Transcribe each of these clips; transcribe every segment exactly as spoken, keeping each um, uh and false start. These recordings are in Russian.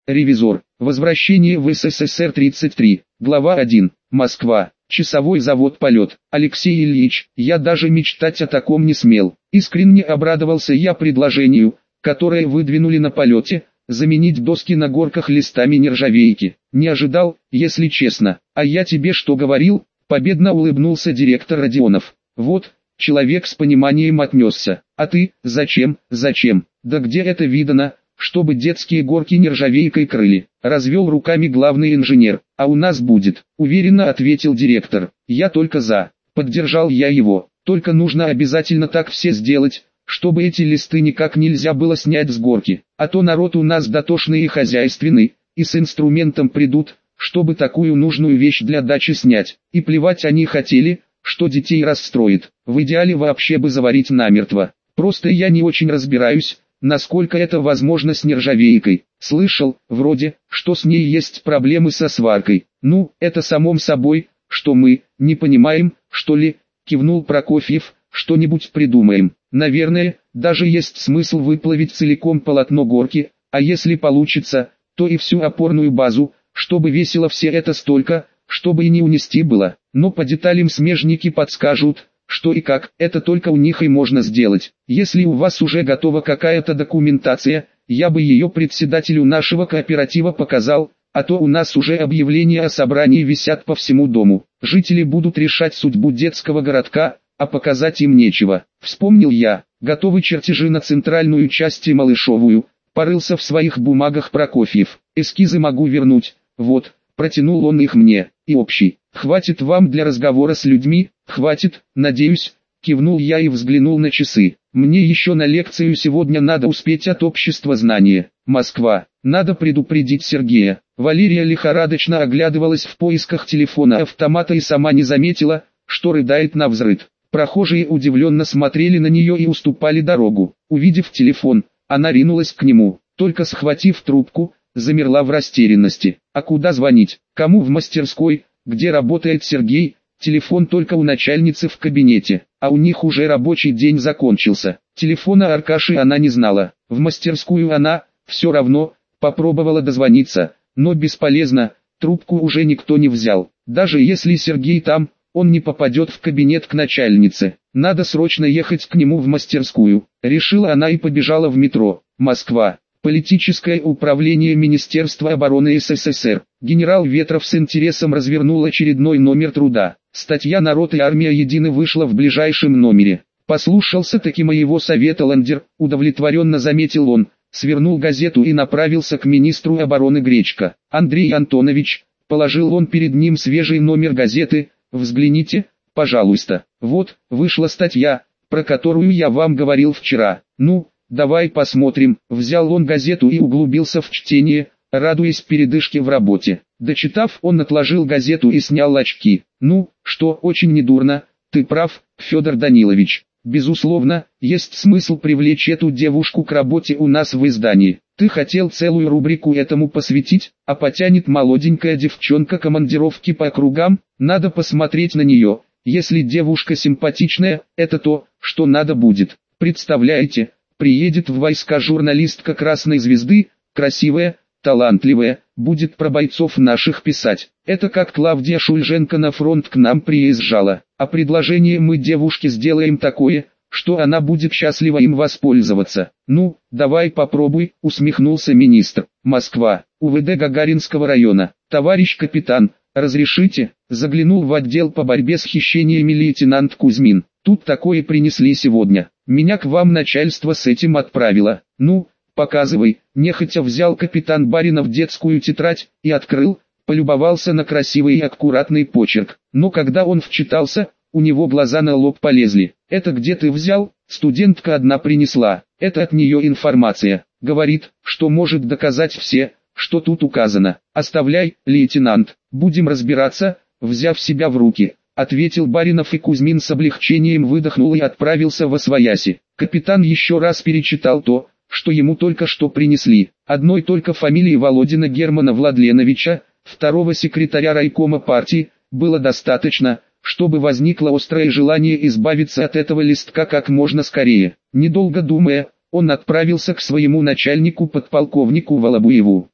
Ревизор. Возвращение в СССР тридцать три. Глава один. Москва. Часовой завод «Полет». Алексей Ильич, я даже мечтать о таком не смел. Искренне обрадовался я предложению, которое выдвинули на полете, заменить доски на горках листами нержавейки. Не ожидал, если честно. А я тебе что говорил? Победно улыбнулся директор Родионов. Вот, человек с пониманием отнесся. А ты, зачем, зачем? Да где это видано, чтобы детские горки нержавейкой крыли? Развел руками главный инженер. А у нас будет, уверенно ответил директор. Я только за. Поддержал я его. Только нужно обязательно так все сделать, чтобы эти листы никак нельзя было снять с горки. А то народ у нас дотошный и хозяйственный, и с инструментом придут, чтобы такую нужную вещь для дачи снять. И плевать они хотели, что детей расстроит. В идеале вообще бы заварить намертво. Просто я не очень разбираюсь, насколько это возможно с нержавейкой. Слышал, вроде, что с ней есть проблемы со сваркой. Ну, это само собой, что мы, не понимаем, что ли, кивнул Прокофьев, что-нибудь придумаем. Наверное, даже есть смысл выплавить целиком полотно горки, а если получится, то и всю опорную базу, чтобы весило все это столько, чтобы и не унести было. Но по деталям смежники подскажут, что и как, это только у них и можно сделать. Если у вас уже готова какая-то документация, я бы ее председателю нашего кооператива показал, а то у нас уже объявления о собрании висят по всему дому. Жители будут решать судьбу детского городка, а показать им нечего. Вспомнил я, готовы чертежи на центральную часть и Малышовую, порылся в своих бумагах Прокофьев. Эскизы могу вернуть, вот, протянул он их мне, и общий. Хватит вам для разговора с людьми, хватит, надеюсь, кивнул я и взглянул на часы. Мне еще на лекцию сегодня надо успеть от общества знания. Москва. Надо предупредить Сергея. Валерия лихорадочно оглядывалась в поисках телефона-автомата и сама не заметила, что рыдает навзрыд. Прохожие удивленно смотрели на нее и уступали дорогу. Увидев телефон, она ринулась к нему, только схватив трубку, замерла в растерянности. А куда звонить? Кому? В мастерской, где работает Сергей? Телефон только у начальницы в кабинете, а у них уже рабочий день закончился. Телефона Аркаши она не знала. В мастерскую она, все равно, попробовала дозвониться, но бесполезно, трубку уже никто не взял. Даже если Сергей там, он не попадет в кабинет к начальнице. Надо срочно ехать к нему в мастерскую. Решила она и побежала в метро. Москва. Политическое управление Министерства обороны СССР. Генерал Ветров с интересом развернул очередной номер труда. Статья «Народ и армия едины» вышла в ближайшем номере. Послушался таки моего совета Ландер, удовлетворенно заметил он, свернул газету и направился к министру обороны Гречко. Андрей Антонович, положил он перед ним свежий номер газеты, взгляните, пожалуйста. Вот, вышла статья, про которую я вам говорил вчера. Ну, давай посмотрим. Взял он газету и углубился в чтение, радуясь передышке в работе. Дочитав, он отложил газету и снял очки. Ну, что, очень недурно, ты прав, Федор Данилович. Безусловно, есть смысл привлечь эту девушку к работе у нас в издании. Ты хотел целую рубрику этому посвятить, а потянет молоденькая девчонка командировки по округам, надо посмотреть на нее. Если девушка симпатичная, это то, что надо будет. Представляете, приедет в войска журналистка «Красной звезды», красивая, талантливая, будет про бойцов наших писать. Это как Клавдия Шульженко на фронт к нам приезжала. А предложение мы девушке сделаем такое, что она будет счастлива им воспользоваться. Ну, давай попробуй, усмехнулся министр. Москва, УВД Гагаринского района. Товарищ капитан, разрешите? Заглянул в отдел по борьбе с хищениями лейтенант Кузьмин. Тут такое принесли сегодня. Меня к вам начальство с этим отправило. Ну, показывай. Нехотя взял капитан Баринов детскую тетрадь и открыл, полюбовался на красивый и аккуратный почерк. Но когда он вчитался, у него глаза на лоб полезли. Это где ты взял? Студентка одна принесла. Это от нее информация. Говорит, что может доказать все, что тут указано. Оставляй, лейтенант, будем разбираться, взяв себя в руки. Ответил Баринов, и Кузьмин с облегчением выдохнул и отправился восвояси. Капитан еще раз перечитал то, что ему только что принесли. Одной только фамилии Володина Германа Владленовича, второго секретаря райкома партии, было достаточно, чтобы возникло острое желание избавиться от этого листка как можно скорее. Недолго думая, он отправился к своему начальнику подполковнику Волобуеву.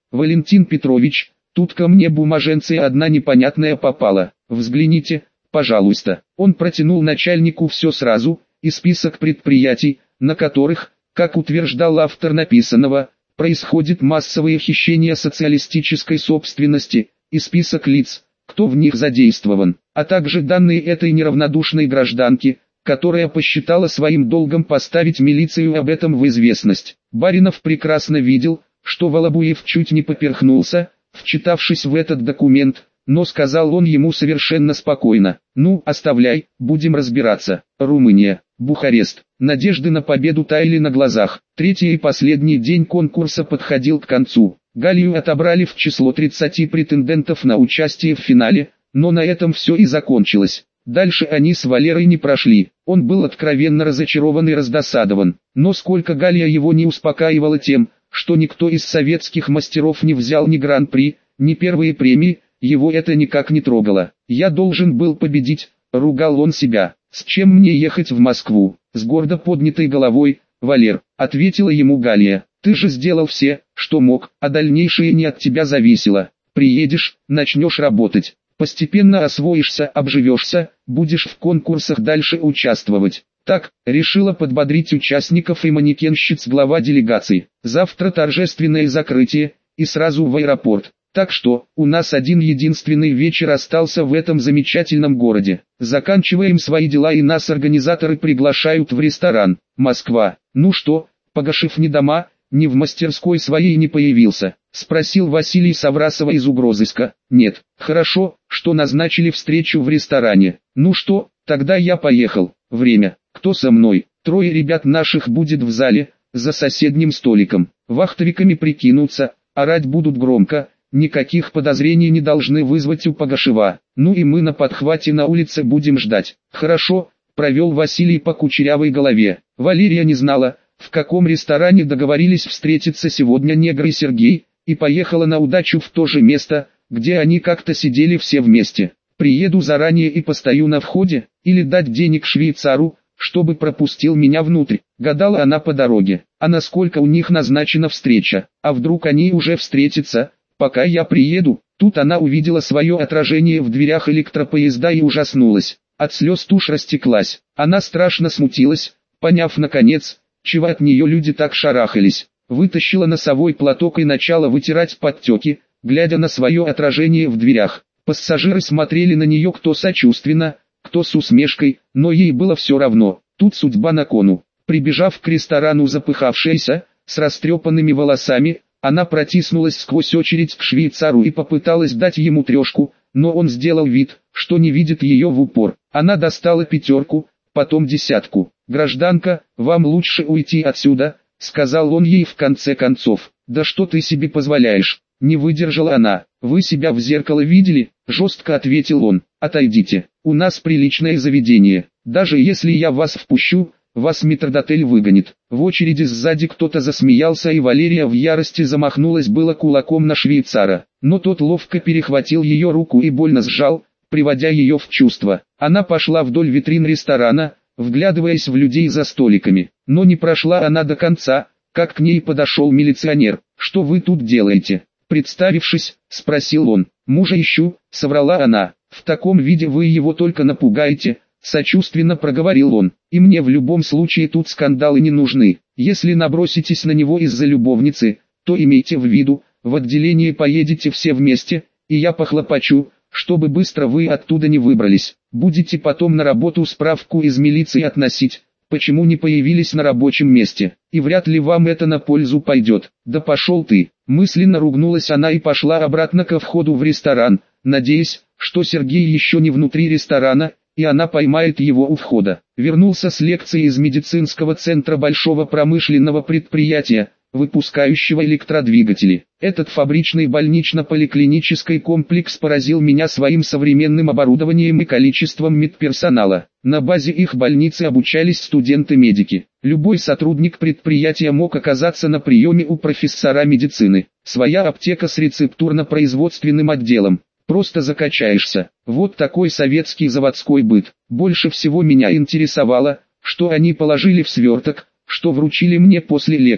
Валентин Петрович, тут ко мне бумаженция одна непонятная попала. Взгляните, пожалуйста». Он протянул начальнику все сразу, и список предприятий, на которых, как утверждал автор написанного, происходит массовое хищение социалистической собственности, и список лиц, кто в них задействован, а также данные этой неравнодушной гражданки, которая посчитала своим долгом поставить милицию об этом в известность. Баринов прекрасно видел, что Волобуев чуть не поперхнулся, вчитавшись в этот документ, но сказал он ему совершенно спокойно: «Ну, оставляй, будем разбираться». Румыния, Бухарест. Надежды на победу таяли на глазах. Третий и последний день конкурса подходил к концу. Галию отобрали в число тридцати претендентов на участие в финале, но на этом все и закончилось. Дальше они с Валерой не прошли. Он был откровенно разочарован и раздосадован. Но сколько Галия его не успокаивала тем, что никто из советских мастеров не взял ни гран-при, ни первые премии, его это никак не трогало. «Я должен был победить», — ругал он себя. «С чем мне ехать в Москву?» С гордо поднятой головой: «Валер», — ответила ему Галия, — «ты же сделал все, что мог, а дальнейшее не от тебя зависело. Приедешь, начнешь работать, постепенно освоишься, обживешься, будешь в конкурсах дальше участвовать». Так, решила подбодрить участников и манекенщиц глава делегации. «Завтра торжественное закрытие, и сразу в аэропорт. Так что, у нас один единственный вечер остался в этом замечательном городе. Заканчиваем свои дела и нас организаторы приглашают в ресторан. Москва». «Ну что, Погашев ни дома, ни в мастерской своей не появился?» — спросил Василий Саврасова из угрозыска. «Нет». «Хорошо, что назначили встречу в ресторане. Ну что, тогда я поехал. Время. Кто со мной?» «Трое ребят наших будет в зале, за соседним столиком. Вахтовиками прикинутся, орать будут громко. Никаких подозрений не должны вызвать у Погашева. Ну и мы на подхвате на улице будем ждать». «Хорошо», — провел Василий по кучерявой голове. Валерия не знала, в каком ресторане договорились встретиться сегодня негр и Сергей, и поехала на удачу в то же место, где они как-то сидели все вместе. «Приеду заранее и постою на входе, или дать денег швейцару, чтобы пропустил меня внутрь», — гадала она по дороге. «А насколько у них назначена встреча? А вдруг они уже встретятся, пока я приеду?» Тут она увидела свое отражение в дверях электропоезда и ужаснулась. От слез тушь растеклась. Она страшно смутилась, поняв наконец, чего от нее люди так шарахались. Вытащила носовой платок и начала вытирать подтеки, глядя на свое отражение в дверях. Пассажиры смотрели на нее кто сочувственно, кто с усмешкой, но ей было все равно. Тут судьба на кону. Прибежав к ресторану запыхавшаяся, с растрепанными волосами, она протиснулась сквозь очередь к швейцару и попыталась дать ему трешку, но он сделал вид, что не видит ее в упор. Она достала пятерку, потом десятку. «Гражданка, вам лучше уйти отсюда», — сказал он ей в конце концов. «Да что ты себе позволяешь?» Не выдержала она. «Вы себя в зеркало видели?» — жестко ответил он. «Отойдите, у нас приличное заведение. Даже если я вас впущу, вас метрдотель выгонит». В очереди сзади кто-то засмеялся, и Валерия в ярости замахнулась было кулаком на швейцара. Но тот ловко перехватил ее руку и больно сжал, приводя ее в чувство. Она пошла вдоль витрин ресторана, вглядываясь в людей за столиками. Но не прошла она до конца, как к ней подошел милиционер. «Что вы тут делаете?» Представившись, спросил он. «Мужа ищу», — соврала она. «В таком виде вы его только напугаете», — сочувственно проговорил он. «И мне в любом случае тут скандалы не нужны. Если наброситесь на него из-за любовницы, то имейте в виду, в отделение поедете все вместе, и я похлопочу, чтобы быстро вы оттуда не выбрались. Будете потом на работу справку из милиции относить, почему не появились на рабочем месте, и вряд ли вам это на пользу пойдет». «Да пошел ты!» Мысленно ругнулась она и пошла обратно ко входу в ресторан, надеясь, что Сергей еще не внутри ресторана, и она поймает его у входа. Вернулся с лекции из медицинского центра большого промышленного предприятия, выпускающего электродвигатели. Этот фабричный больнично-поликлинический комплекс поразил меня своим современным оборудованием и количеством медперсонала. На базе их больницы обучались студенты-медики. Любой сотрудник предприятия мог оказаться на приеме у профессора медицины. Своя аптека с рецептурно-производственным отделом. Просто закачаешься. Вот такой советский заводской быт. Больше всего меня интересовало, что они положили в сверток, что вручили мне после лекции.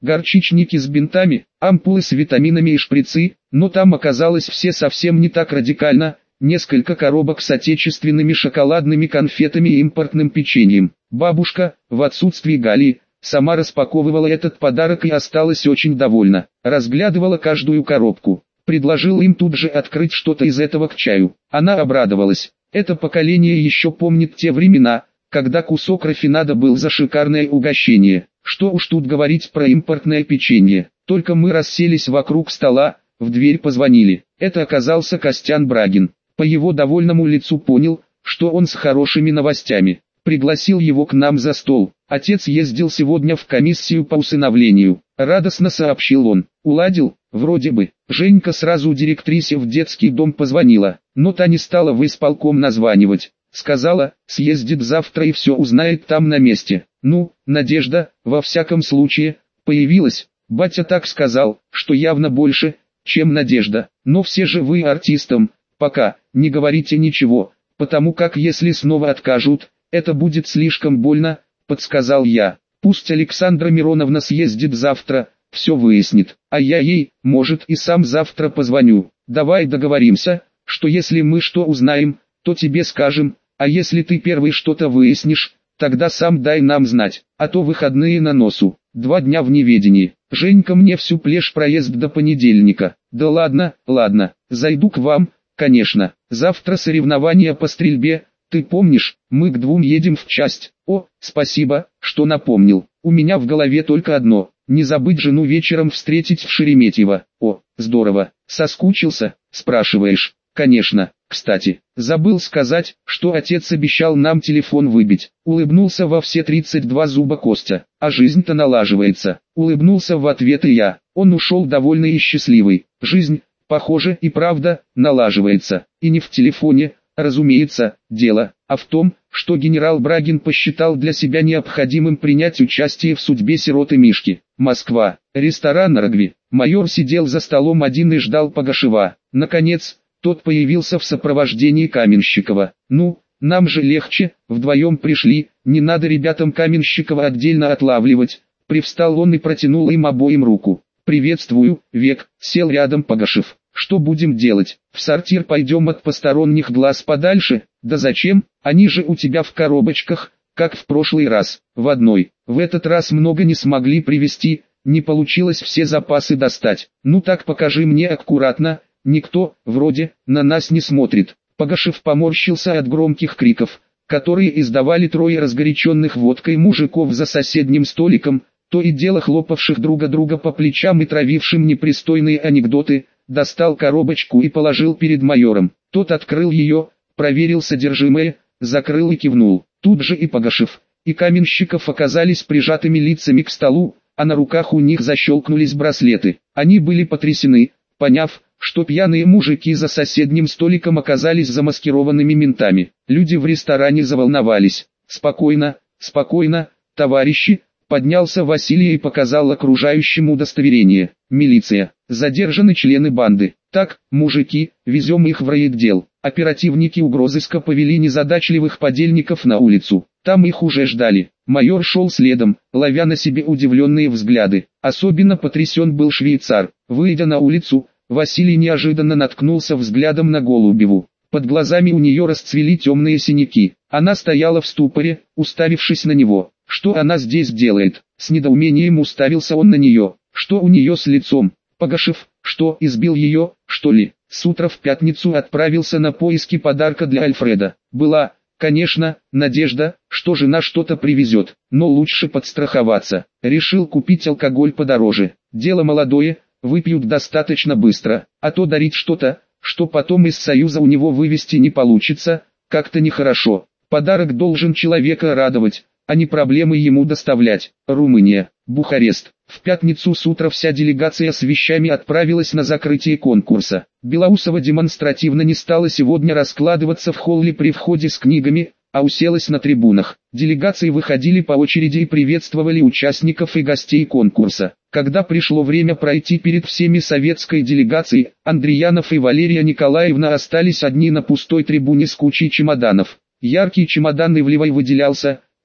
горчичники с бинтами, ампулы с витаминами и шприцы, но там оказалось все совсем не так радикально, несколько коробок с отечественными шоколадными конфетами и импортным печеньем. Бабушка, в отсутствие Гали, сама распаковывала этот подарок и осталась очень довольна, разглядывала каждую коробку. Предложил им тут же открыть что-то из этого к чаю. Она обрадовалась. Это поколение еще помнит те времена, когда кусок рафинада был за шикарное угощение. Что уж тут говорить про импортное печенье. Только мы расселись вокруг стола, в дверь позвонили. Это оказался Костян Брагин. По его довольному лицу понял, что он с хорошими новостями. Пригласил его к нам за стол. Отец ездил сегодня в комиссию по усыновлению. Радостно сообщил он. Уладил? Вроде бы. Женька сразу директрисе в детский дом позвонила, но та не стала в исполком названивать. Сказала, съездит завтра и все узнает там на месте. Ну, Надежда, во всяком случае, появилась. Батя так сказал, что явно больше, чем Надежда. Но все же вы артистам, пока, не говорите ничего, потому как если снова откажут, это будет слишком больно, подсказал я. Пусть Александра Мироновна съездит завтра, все выяснит, а я ей, может, и сам завтра позвоню. Давай договоримся, что если мы что узнаем, то тебе скажем, а если ты первый что-то выяснишь, тогда сам дай нам знать, а то выходные на носу, два дня в неведении. Женька мне всю плешь проезд до понедельника. Да ладно, ладно, зайду к вам, конечно, завтра соревнования по стрельбе, ты помнишь, мы к двум едем в часть. О, спасибо, что напомнил, у меня в голове только одно. Не забыть жену вечером встретить в Шереметьево. О, здорово. Соскучился, спрашиваешь? Конечно. Кстати, забыл сказать, что отец обещал нам телефон выбить. Улыбнулся во все тридцать два зуба Костя. А жизнь-то налаживается. Улыбнулся в ответ и я. Он ушел довольный и счастливый. Жизнь, похоже, и правда, налаживается. И не в телефоне, разумеется, дело, а в том, что генерал Брагин посчитал для себя необходимым принять участие в судьбе сироты Мишки. Москва. Ресторан «Рогви». Майор сидел за столом один и ждал Погашева. Наконец, тот появился в сопровождении Каменщикова. «Ну, нам же легче, вдвоем пришли, не надо ребятам Каменщикова отдельно отлавливать». Привстал он и протянул им обоим руку. «Приветствую, Век», сел рядом Погашев. «Что будем делать? В сортир пойдем от посторонних глаз подальше? Да зачем? Они же у тебя в коробочках, как в прошлый раз, в одной. В этот раз много не смогли привезти, не получилось все запасы достать. Ну так покажи мне аккуратно, никто, вроде, на нас не смотрит». Погашев поморщился от громких криков, которые издавали трое разгоряченных водкой мужиков за соседним столиком, то и дело хлопавших друга друга по плечам и травившим непристойные анекдоты. Достал коробочку и положил перед майором. Тот открыл ее, проверил содержимое, закрыл и кивнул. Тут же и Погашев, и Каменщиков оказались прижатыми лицами к столу, а на руках у них защелкнулись браслеты. Они были потрясены, поняв, что пьяные мужики за соседним столиком оказались замаскированными ментами. Люди в ресторане заволновались. «Спокойно, спокойно, товарищи», поднялся Василий и показал окружающим удостоверение. «Милиция, задержаны члены банды. Так, мужики, везем их в райотдел». Оперативники угрозыска повели незадачливых подельников на улицу. Там их уже ждали. Майор шел следом, ловя на себе удивленные взгляды. Особенно потрясен был швейцар. Выйдя на улицу, Василий неожиданно наткнулся взглядом на Голубеву. Под глазами у нее расцвели темные синяки. Она стояла в ступоре, уставившись на него. Что она здесь делает? С недоумением уставился он на нее. Что у нее с лицом? Погашев, что, избил ее, что ли? С утра в пятницу отправился на поиски подарка для Альфреда. Была, конечно, надежда, что жена что-то привезет, но лучше подстраховаться. Решил купить алкоголь подороже. Дело молодое, выпьют достаточно быстро, а то дарить что-то, что потом из Союза у него вывести не получится, как-то нехорошо. Подарок должен человека радовать, а не проблемы ему доставлять. Румыния, Бухарест. В пятницу с утра вся делегация с вещами отправилась на закрытие конкурса. Белоусова демонстративно не стала сегодня раскладываться в холле при входе с книгами, а уселась на трибунах. Делегации выходили по очереди и приветствовали участников и гостей конкурса. Когда пришло время пройти перед всеми советской делегацией, Андреянов и Валерия Николаевна остались одни на пустой трибуне с кучей чемоданов. Яркий чемодан Ивлевой выделялся,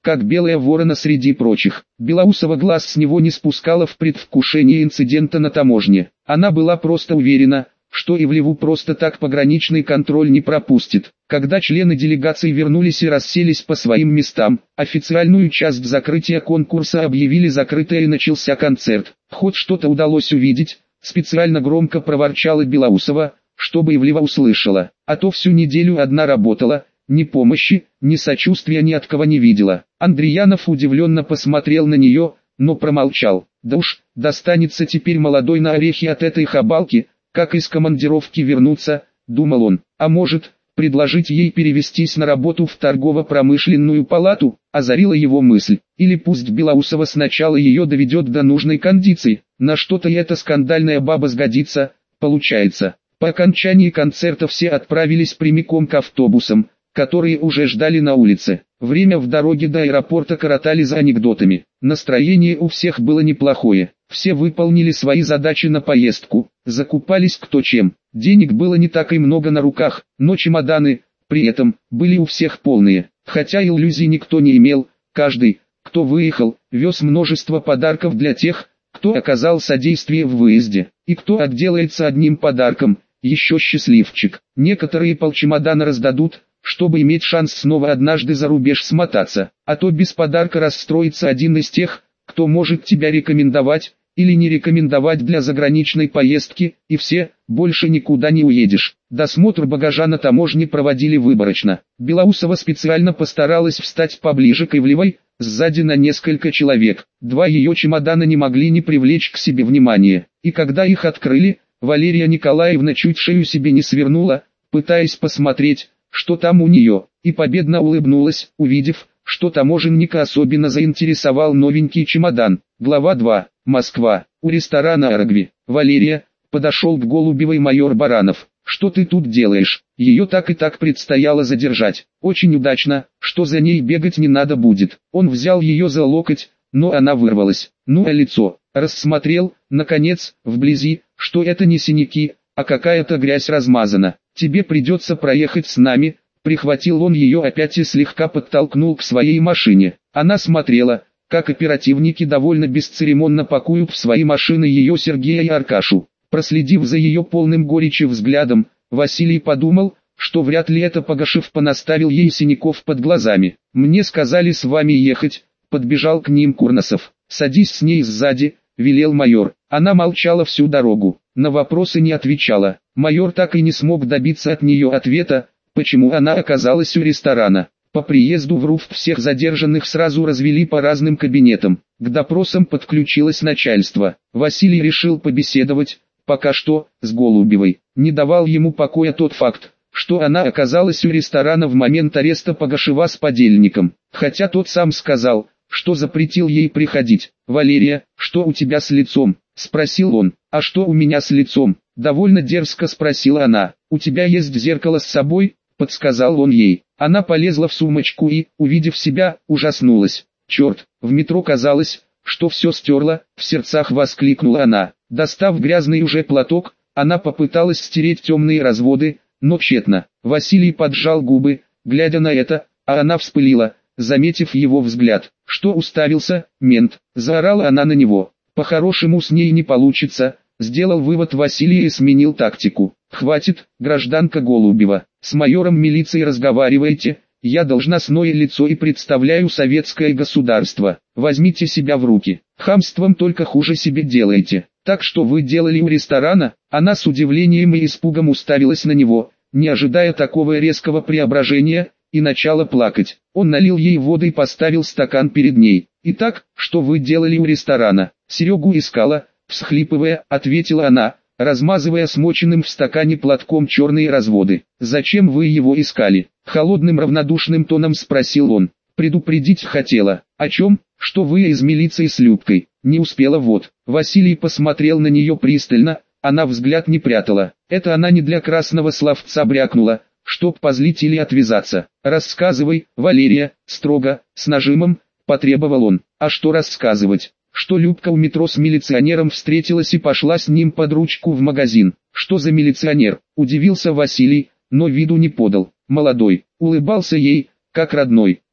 как белая ворона среди прочих. Белоусова глаз с него не спускала в предвкушении инцидента на таможне. Она была просто уверена, что Ивлеву просто так пограничный контроль не пропустит. Когда члены делегации вернулись и расселись по своим местам, официальную часть закрытия конкурса объявили закрытой и начался концерт. Хоть что-то удалось увидеть, специально громко проворчала Белоусова, чтобы Ивлева услышала, а то всю неделю одна работала, ни помощи, ни сочувствия ни от кого не видела. Андреянов удивленно посмотрел на нее, но промолчал. Да уж, достанется теперь молодой на орехи от этой хабалки, как из командировки вернуться, думал он, а может, предложить ей перевестись на работу в торгово-промышленную палату, озарила его мысль, или пусть Белоусова сначала ее доведет до нужной кондиции, на что-то и эта скандальная баба сгодится, получается. По окончании концерта все отправились прямиком к автобусам, которые уже ждали на улице. Время в дороге до аэропорта коротали за анекдотами. Настроение у всех было неплохое. Все выполнили свои задачи на поездку, закупались кто чем. Денег было не так и много на руках, но чемоданы, при этом, были у всех полные. Хотя иллюзий никто не имел, каждый, кто выехал, вез множество подарков для тех, кто оказал содействие в выезде. И кто отделается одним подарком, еще счастливчик. Некоторые полчемодана раздадут, чтобы иметь шанс снова однажды за рубеж смотаться, а то без подарка расстроится один из тех, кто может тебя рекомендовать, или не рекомендовать для заграничной поездки, и все, больше никуда не уедешь. Досмотр багажа на таможне проводили выборочно. Белоусова специально постаралась встать поближе к Ивлевой, сзади на несколько человек. Два ее чемодана не могли не привлечь к себе внимания, и когда их открыли, Валерия Николаевна чуть шею себе не свернула, пытаясь посмотреть, что там у нее, и победно улыбнулась, увидев, что таможенника особенно заинтересовал новенький чемодан. Глава два. Москва. У ресторана «Арагви». Валерия, подошел к Голубевой майор Баранов. Что ты тут делаешь? Ее так и так предстояло задержать. Очень удачно, что за ней бегать не надо будет. Он взял ее за локоть, но она вырвалась. Ну а лицо? Рассмотрел, наконец, вблизи, что это не синяки, а какая-то грязь размазана. Тебе придется проехать с нами. Прихватил он ее опять и слегка подтолкнул к своей машине. Она смотрела, как оперативники довольно бесцеремонно пакуют в свои машины ее Сергея и Аркашу. Проследив за ее полным горечи взглядом, Василий подумал, что вряд ли это Погашев понаставил ей синяков под глазами. «Мне сказали с вами ехать», — подбежал к ним Курносов. «Садись с ней сзади», — велел майор. Она молчала всю дорогу, на вопросы не отвечала. Майор так и не смог добиться от нее ответа, почему она оказалась у ресторана. По приезду в РУФ всех задержанных сразу развели по разным кабинетам. К допросам подключилось начальство. Василий решил побеседовать, пока что, с Голубевой. Не давал ему покоя тот факт, что она оказалась у ресторана в момент ареста Погашева с подельником. Хотя тот сам сказал, что запретил ей приходить. «Валерия, что у тебя с лицом?» – спросил он. «А что у меня с лицом?» – довольно дерзко спросила она. «У тебя есть зеркало с собой?» – подсказал он ей. Она полезла в сумочку и, увидев себя, ужаснулась. «Черт!» В метро казалось, что все стерла, в сердцах воскликнула она. Достав грязный уже платок, она попыталась стереть темные разводы, но тщетно. Василий поджал губы, глядя на это, а она вспылила, заметив его взгляд. «Что уставился, мент?» – заорала она на него. «По-хорошему с ней не получится», – сделал вывод Василий и сменил тактику. «Хватит, гражданка Голубева, с майором милиции разговаривайте, я должностное лицо и представляю советское государство. Возьмите себя в руки, хамством только хуже себе делаете. Так что вы делали у ресторана?» Она с удивлением и испугом уставилась на него, не ожидая такого резкого преображения, и начала плакать. Он налил ей воды и поставил стакан перед ней. «Итак, что вы делали у ресторана?» «Серегу искала», всхлипывая, ответила она, размазывая смоченным в стакане платком черные разводы. «Зачем вы его искали?» Холодным равнодушным тоном спросил он. «Предупредить хотела. О чем? Что вы из милиции с Любкой?» «Не успела вот». Василий посмотрел на нее пристально, она взгляд не прятала. Это она не для красного словца брякнула, чтоб позлить или отвязаться. «Рассказывай, Валерия», строго, с нажимом, потребовал он. «А что рассказывать?» Что Любка у метро с милиционером встретилась и пошла с ним под ручку в магазин. «Что за милиционер?» – удивился Василий, но виду не подал. «Молодой», улыбался ей, как родной.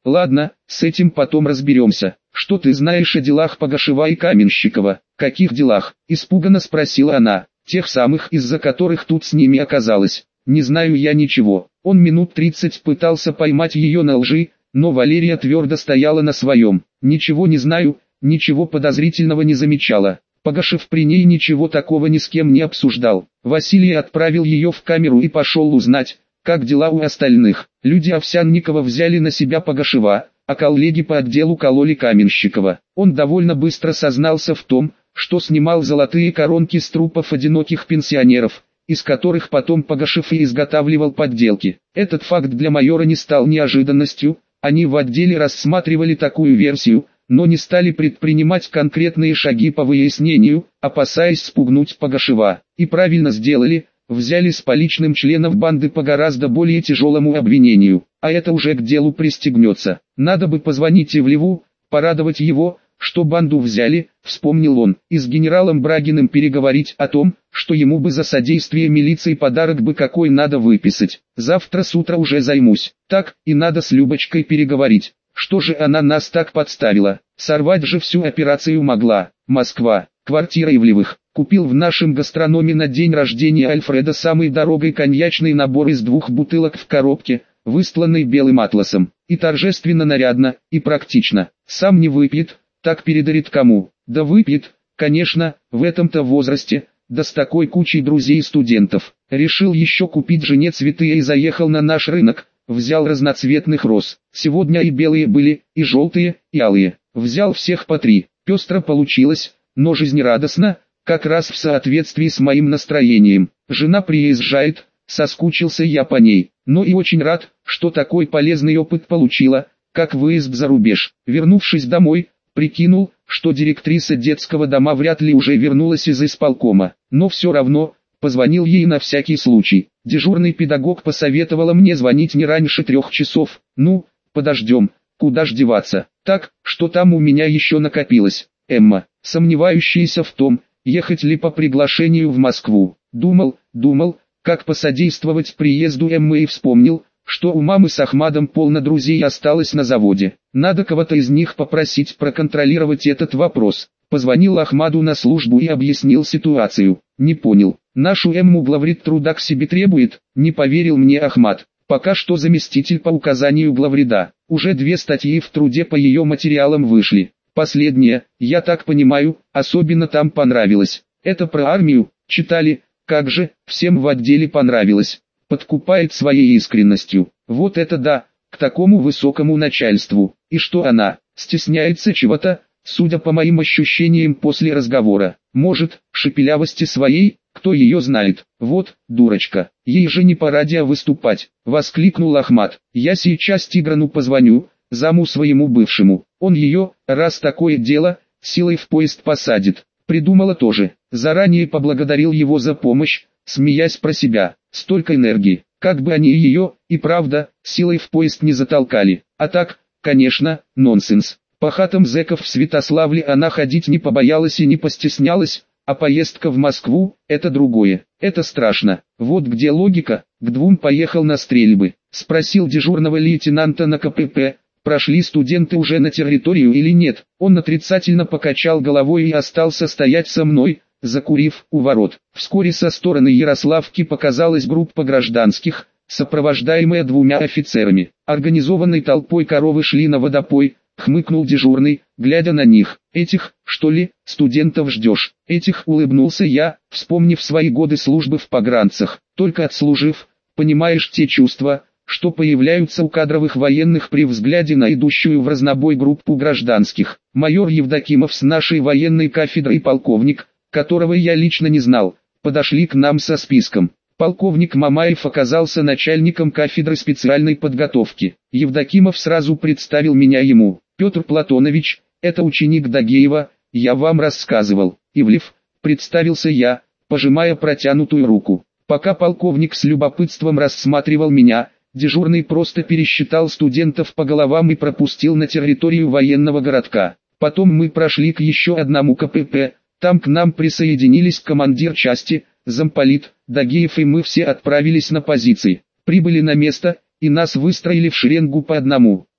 Ладно, с этим потом разберемся. Что ты знаешь о делах Погашева и Каменщикова? Каких делах? Испуганно спросила она. Тех самых, из-за которых тут с ними оказалось. Не знаю я ничего. Он минут тридцать пытался поймать ее на лжи, но Валерия твердо стояла на своем. Ничего не знаю, ничего подозрительного не замечала. Погашев при ней ничего такого ни с кем не обсуждал. Василий отправил ее в камеру и пошел узнать, как дела у остальных. Люди Овсянникова взяли на себя Погашева, а коллеги по отделу кололи Каменщикова. Он довольно быстро сознался в том, что снимал золотые коронки с трупов одиноких пенсионеров, из которых потом Погашев и изготавливал подделки. Этот факт для майора не стал неожиданностью, они в отделе рассматривали такую версию, но не стали предпринимать конкретные шаги по выяснению, опасаясь спугнуть Погашева. И правильно сделали, взяли с поличным членов банды по гораздо более тяжелому обвинению, а это уже к делу пристегнется. Надо бы позвонить Ивлеву, порадовать его, что банду взяли, вспомнил он, и с генералом Брагиным переговорить о том, что ему бы за содействие милиции подарок бы какой надо выписать. Завтра с утра уже займусь. Так, и надо с Любочкой переговорить. Что же она нас так подставила? Сорвать же всю операцию могла. Москва, квартира Ивлевых. Купил в нашем гастрономе на день рождения Альфреда самый дорогой коньячный набор из двух бутылок в коробке, выстланной белым атласом. И торжественно нарядно, и практично. Сам не выпьет, так передарит кому? Да выпьет, конечно, в этом-то возрасте, да с такой кучей друзей и студентов. Решил еще купить жене цветы и заехал на наш рынок, взял разноцветных роз. Сегодня и белые были, и желтые, и алые. Взял всех по три. Пестро получилось, но жизнерадостно, как раз в соответствии с моим настроением. Жена приезжает, соскучился я по ней, но и очень рад, что такой полезный опыт получила, как выезд за рубеж. Вернувшись домой, прикинул, что директриса детского дома вряд ли уже вернулась из исполкома, но все равно, позвонил ей на всякий случай. Дежурный педагог посоветовала мне звонить не раньше трех часов. Ну, подождем, куда ж деваться. Так, что там у меня еще накопилось. Эмма, сомневающаяся в том, ехать ли по приглашению в Москву. Думал, думал, как посодействовать приезду Эммы и вспомнил, что у мамы с Ахмадом полно друзей осталось на заводе. Надо кого-то из них попросить проконтролировать этот вопрос. Позвонил Ахмаду на службу и объяснил ситуацию. Не понял. Нашу Эмму главред труда к себе требует, не поверил мне Ахмад. Пока что заместитель по указанию главреда. Уже две статьи в труде по ее материалам вышли. Последняя, я так понимаю, особенно там понравилось. Это про армию, читали, как же, всем в отделе понравилось. Подкупает своей искренностью. Вот это да, к такому высокому начальству. И что она, стесняется чего-то, судя по моим ощущениям после разговора. Может, шепелявости своей, кто ее знает. Вот, дурочка, ей же не по радио выступать, воскликнул Ахмад. Я сейчас Тиграну позвоню, заму своему бывшему. Он ее, раз такое дело, силой в поезд посадит. Придумала тоже. Заранее поблагодарил его за помощь, смеясь про себя. Столько энергии, как бы они ее, и правда, силой в поезд не затолкали. А так, конечно, нонсенс. По хатам зэков в Святославле она ходить не побоялась и не постеснялась, а поездка в Москву – это другое. Это страшно. Вот где логика. К двум поехал на стрельбы. Спросил дежурного лейтенанта на ка пэ пэ, прошли студенты уже на территорию или нет. Он отрицательно покачал головой и остался стоять со мной, закурив у ворот. Вскоре со стороны Ярославки показалась группа гражданских, сопровождаемая двумя офицерами. Организованной толпой коровы шли на водопой, хмыкнул дежурный, глядя на них. Этих, что ли, студентов ждешь? Этих, улыбнулся я, вспомнив свои годы службы в погранцах. Только отслужив, понимаешь те чувства, что появляются у кадровых военных при взгляде на идущую в разнобой группу гражданских. Майор Евдокимов с нашей военной кафедры и полковник, которого я лично не знал, подошли к нам со списком. Полковник Мамаев оказался начальником кафедры специальной подготовки. Евдокимов сразу представил меня ему. Петр Платонович, это ученик Дагеева, я вам рассказывал. Ивлев, представился я, пожимая протянутую руку. Пока полковник с любопытством рассматривал меня, дежурный просто пересчитал студентов по головам и пропустил на территорию военного городка. Потом мы прошли к еще одному ка пэ пэ, там к нам присоединились командир части, замполит, Дагеев, и мы все отправились на позиции. Прибыли на место, и нас выстроили в шеренгу по одному.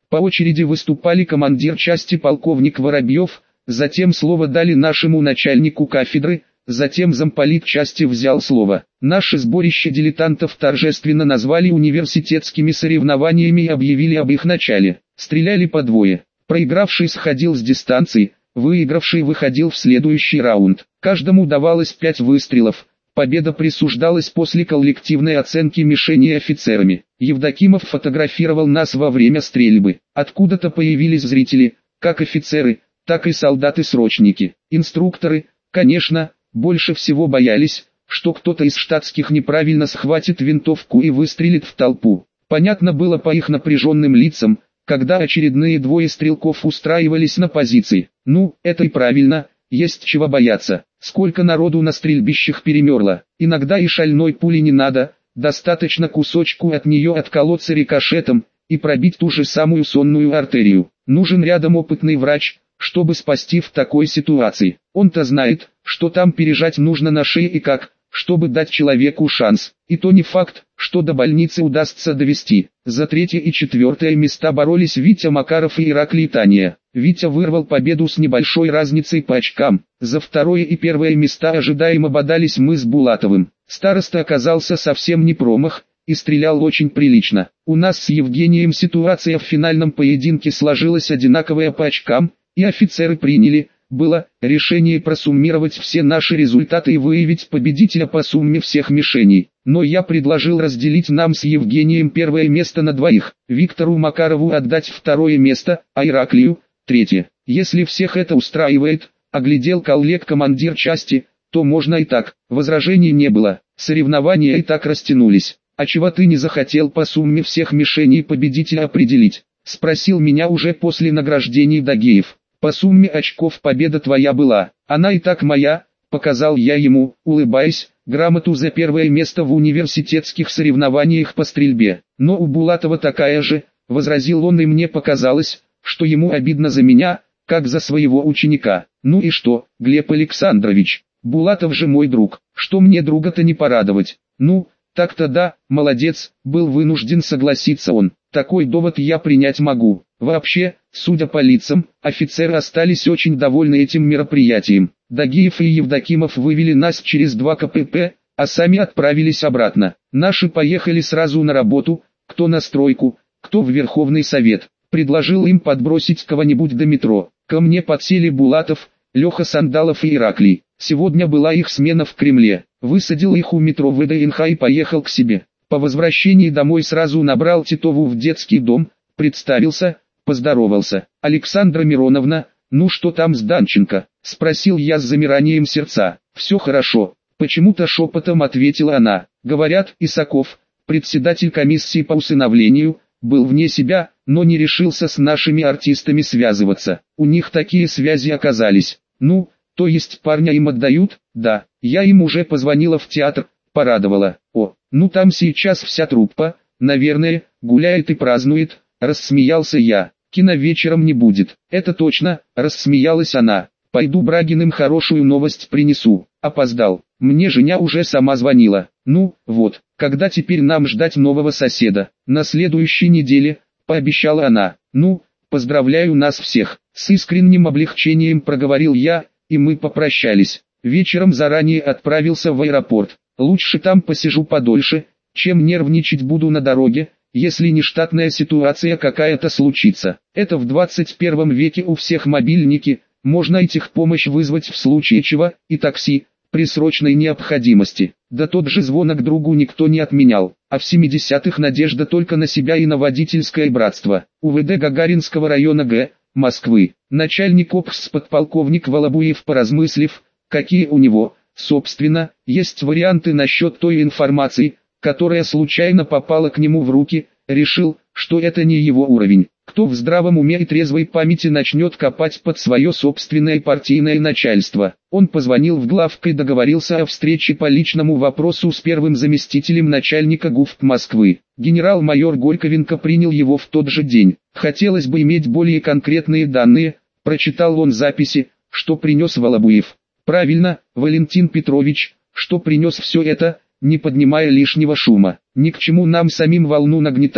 По очереди выступали командир части полковник Воробьев, затем слово дали нашему начальнику кафедры, затем замполит части взял слово. Наше сборище дилетантов торжественно назвали университетскими соревнованиями и объявили об их начале. Стреляли по двое. Проигравший сходил с дистанции, выигравший выходил в следующий раунд. Каждому давалось пять выстрелов. Победа присуждалась после коллективной оценки мишени офицерами. Евдокимов фотографировал нас во время стрельбы. Откуда-то появились зрители, как офицеры, так и солдаты-срочники. Инструкторы, конечно, больше всего боялись, что кто-то из штатских неправильно схватит винтовку и выстрелит в толпу. Понятно было по их напряженным лицам, когда очередные двое стрелков устраивались на позиции. Ну, это и правильно, есть чего бояться. Сколько народу на стрельбищах перемерло. Иногда и шальной пули не надо, достаточно кусочку от нее отколоться рикошетом и пробить ту же самую сонную артерию. Нужен рядом опытный врач, чтобы спасти в такой ситуации. Он-то знает, что там пережать нужно на шее и как, чтобы дать человеку шанс. И то не факт, что до больницы удастся довести. За третье и четвертое места боролись Витя Макаров и Ираклий Таня. Витя вырвал победу с небольшой разницей по очкам. За второе и первое места ожидаемо бодались мы с Булатовым. Староста оказался совсем не промах и стрелял очень прилично. У нас с Евгением ситуация в финальном поединке сложилась одинаковая по очкам, и офицеры приняли, было, решение просуммировать все наши результаты и выявить победителя по сумме всех мишеней. Но я предложил разделить нам с Евгением первое место на двоих, Виктору Макарову отдать второе место, а Ираклию – третье. Если всех это устраивает, оглядел коллег командир части, то можно и так. Возражений не было, соревнования и так растянулись. «А чего ты не захотел по сумме всех мишеней победителя определить?» – спросил меня уже после награждений Дагеев. «По сумме очков победа твоя была, она и так моя», – показал я ему, улыбаясь, грамоту за первое место в университетских соревнованиях по стрельбе. «Но у Булатова такая же», – возразил он, и мне показалось, что ему обидно за меня, как за своего ученика. «Ну и что, Глеб Александрович, Булатов же мой друг, что мне друга-то не порадовать?» «Ну, так-то да, молодец», — был вынужден согласиться он. «Такой довод я принять могу. Вообще, судя по лицам, офицеры остались очень довольны этим мероприятием. Дагиев и Евдокимов вывели нас через два ка пэ пэ, а сами отправились обратно. Наши поехали сразу на работу, кто на стройку, кто в Верховный Совет. Предложил им подбросить кого-нибудь до метро. Ко мне подсели Булатов, Леха Сандалов и Ираклий. Сегодня была их смена в Кремле. Высадил их у метро вэ дэ эн ха и поехал к себе. По возвращении домой сразу набрал Титову в детский дом, представился, поздоровался. «Александра Мироновна, ну что там с Данченко?» – спросил я с замиранием сердца. «Все хорошо», – почему-то шепотом ответила она. «Говорят, Исаков, председатель комиссии по усыновлению, был вне себя, но не решился с нашими артистами связываться. У них такие связи оказались. Ну, то есть парня им отдают?» «Да, я им уже позвонила в театр, порадовала». «О, ну там сейчас вся труппа, наверное, гуляет и празднует», – рассмеялся я. «Кино вечером не будет». «Это точно», – рассмеялась она. «Пойду Брагиным хорошую новость принесу». Опоздал. Мне Женя уже сама звонила. «Ну, вот, когда теперь нам ждать нового соседа?» «На следующей неделе», – пообещала она. «Ну, поздравляю нас всех». С искренним облегчением проговорил я, и мы попрощались. Вечером заранее отправился в аэропорт. Лучше там посижу подольше, чем нервничать буду на дороге, если нештатная ситуация какая-то случится. Это в двадцать первом веке у всех мобильники, можно и техпомощь вызвать в случае чего, и такси, при срочной необходимости. Да тот же звонок другу никто не отменял, а в семидесятых надежда только на себя и на водительское братство. у вэ дэ Гагаринского района Г. Москвы. Начальник ОПС подполковник Волобуев, поразмыслив, какие у него, собственно, есть варианты насчет той информации, которая случайно попала к нему в руки, решил, что это не его уровень. Кто в здравом уме и трезвой памяти начнет копать под свое собственное партийное начальство? Он позвонил в главк и договорился о встрече по личному вопросу с первым заместителем начальника ГУФ Москвы. Генерал-майор Горьковенко принял его в тот же день. Хотелось бы иметь более конкретные данные, прочитал он записи, что принес Волобуев. Правильно, Валентин Петрович, что принес все это, не поднимая лишнего шума. Ни к чему нам самим волну нагнетать,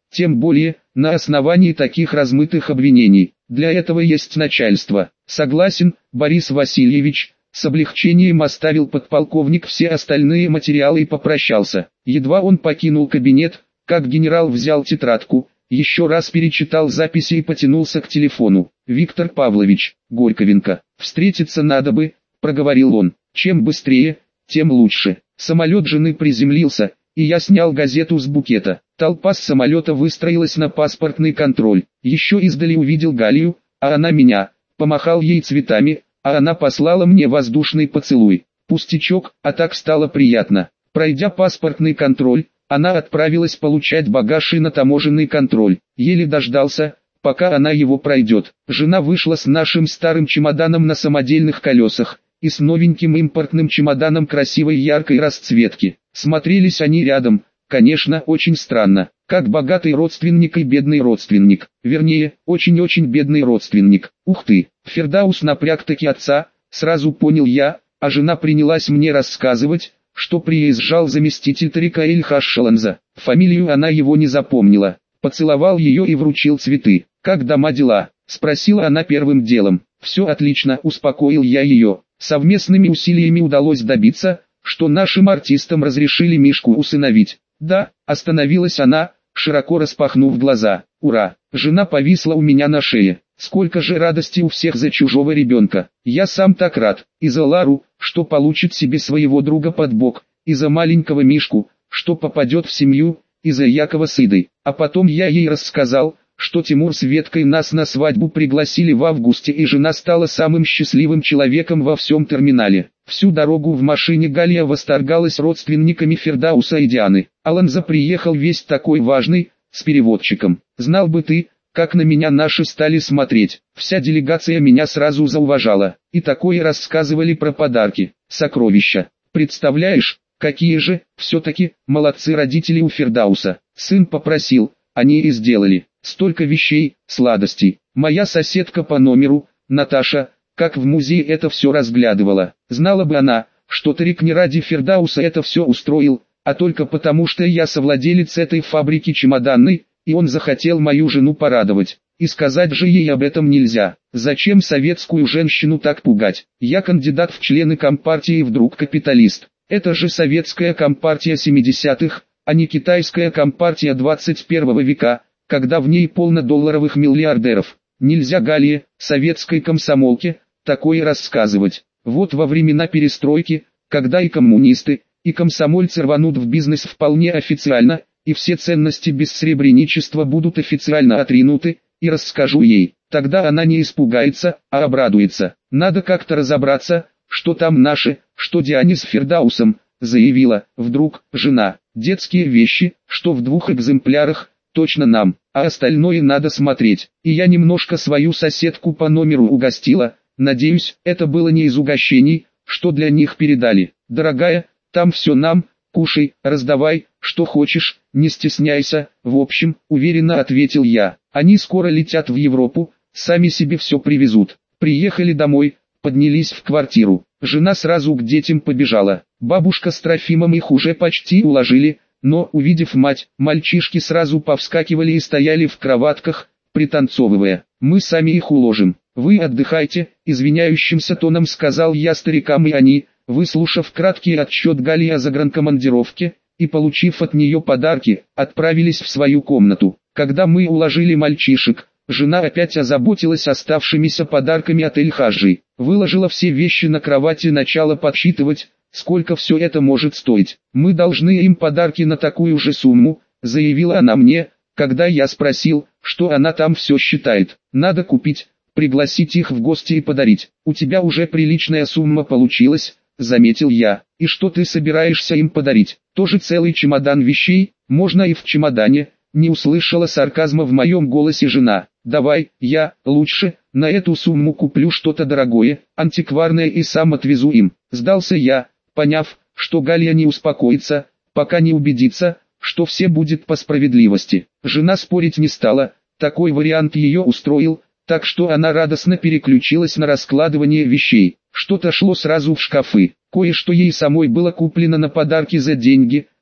Тем более, на основании таких размытых обвинений. Для этого есть начальство. Согласен, Борис Васильевич. С облегчением оставил подполковник все остальные материалы и попрощался. Едва он покинул кабинет, как генерал взял тетрадку, еще раз перечитал записи и потянулся к телефону. «Виктор Павлович, Горьковенко, встретиться надо бы», — проговорил он. «Чем быстрее, тем лучше». Самолет жены приземлился, и я снял газету с букета. Толпа с самолета выстроилась на паспортный контроль. Еще издали увидел Галию, а она меня. Помахал ей цветами, а она послала мне воздушный поцелуй. Пустячок, а так стало приятно. Пройдя паспортный контроль, она отправилась получать багаж и на таможенный контроль. Еле дождался, пока она его пройдет. Жена вышла с нашим старым чемоданом на самодельных колесах и с новеньким импортным чемоданом красивой яркой расцветки. Смотрелись они рядом, конечно, очень странно, как богатый родственник и бедный родственник, вернее, очень-очень бедный родственник. Ух ты, Фердаус напряг-таки отца, сразу понял я, а жена принялась мне рассказывать, что приезжал заместитель Тарика Эль-Хашшаланза. Фамилию она его не запомнила. Поцеловал ее и вручил цветы. «Как дома дела?» — спросила она первым делом. «Все отлично», — успокоил я ее. Совместными усилиями удалось добиться, что нашим артистам разрешили Мишку усыновить. «Да», — остановилась она, широко распахнув глаза. «Ура!» Жена повисла у меня на шее. Сколько же радости у всех за чужого ребенка. Я сам так рад. И за Лару, что получит себе своего друга под бок. И за маленького Мишку, что попадет в семью. И за Якова с Идой. А потом я ей рассказал, что Тимур с Веткой нас на свадьбу пригласили в августе, и жена стала самым счастливым человеком во всем терминале. Всю дорогу в машине Галия восторгалась родственниками Фердауса и Дианы. Аланза приехал весь такой важный, с переводчиком. Знал бы ты, как на меня наши стали смотреть. Вся делегация меня сразу зауважала. И такое рассказывали про подарки, сокровища. Представляешь, какие же, все-таки, молодцы родители у Фердауса. Сын попросил, они и сделали. Столько вещей, сладостей. Моя соседка по номеру, Наташа, как в музее это все разглядывала. Знала бы она, что Тарик не ради Фердауса это все устроил, а только потому, что я совладелец этой фабрики чемоданной, и он захотел мою жену порадовать. И сказать же ей об этом нельзя. Зачем советскую женщину так пугать? Я кандидат в члены Компартии и вдруг капиталист. Это же советская Компартия семидесятых, а не китайская Компартия двадцать первого века, когда в ней полно долларовых миллиардеров. Нельзя Галии, советской комсомолке, такое рассказывать. Вот во времена перестройки, когда и коммунисты, и комсомольцы рванут в бизнес вполне официально, и все ценности бессребреничества будут официально отринуты, и расскажу ей. Тогда она не испугается, а обрадуется. Надо как-то разобраться, что там наши, что Диане с Фердаусом, заявила, вдруг, жена. Детские вещи, что в двух экземплярах, точно нам, а остальное надо смотреть. И я немножко свою соседку по номеру угостила, надеюсь, это было не из угощений, что для них передали. Дорогая, там все нам, кушай, раздавай, что хочешь, не стесняйся. В общем, уверенно ответил я. Они скоро летят в Европу, сами себе все привезут. Приехали домой, поднялись в квартиру. Жена сразу к детям побежала. Бабушка с Трофимом их уже почти уложили, но, увидев мать, мальчишки сразу повскакивали и стояли в кроватках, пританцовывая. «Мы сами их уложим. Вы отдыхайте», — извиняющимся тоном сказал я старикам, и они, выслушав краткий отчет Галии о загранкомандировке и получив от нее подарки, отправились в свою комнату. Когда мы уложили мальчишек, жена опять озаботилась оставшимися подарками от Эль-Хаджи. Выложила все вещи на кровати и начала подсчитывать, сколько все это может стоить. «Мы должны им подарки на такую же сумму», — заявила она мне, когда я спросил, что она там все считает. «Надо купить, пригласить их в гости и подарить. У тебя уже приличная сумма получилась», — заметил я. «И что ты собираешься им подарить? Тоже целый чемодан вещей? Можно и в чемодане», — не услышала сарказма в моем голосе жена. «Давай, я, лучше, на эту сумму куплю что-то дорогое, антикварное и сам отвезу им». Сдался я, поняв, что Галия не успокоится, пока не убедится, что все будет по справедливости. Жена спорить не стала, такой вариант ее устроил, так что она радостно переключилась на раскладывание вещей. Что-то шло сразу в шкафы, кое-что ей самой было куплено на подарки за деньги,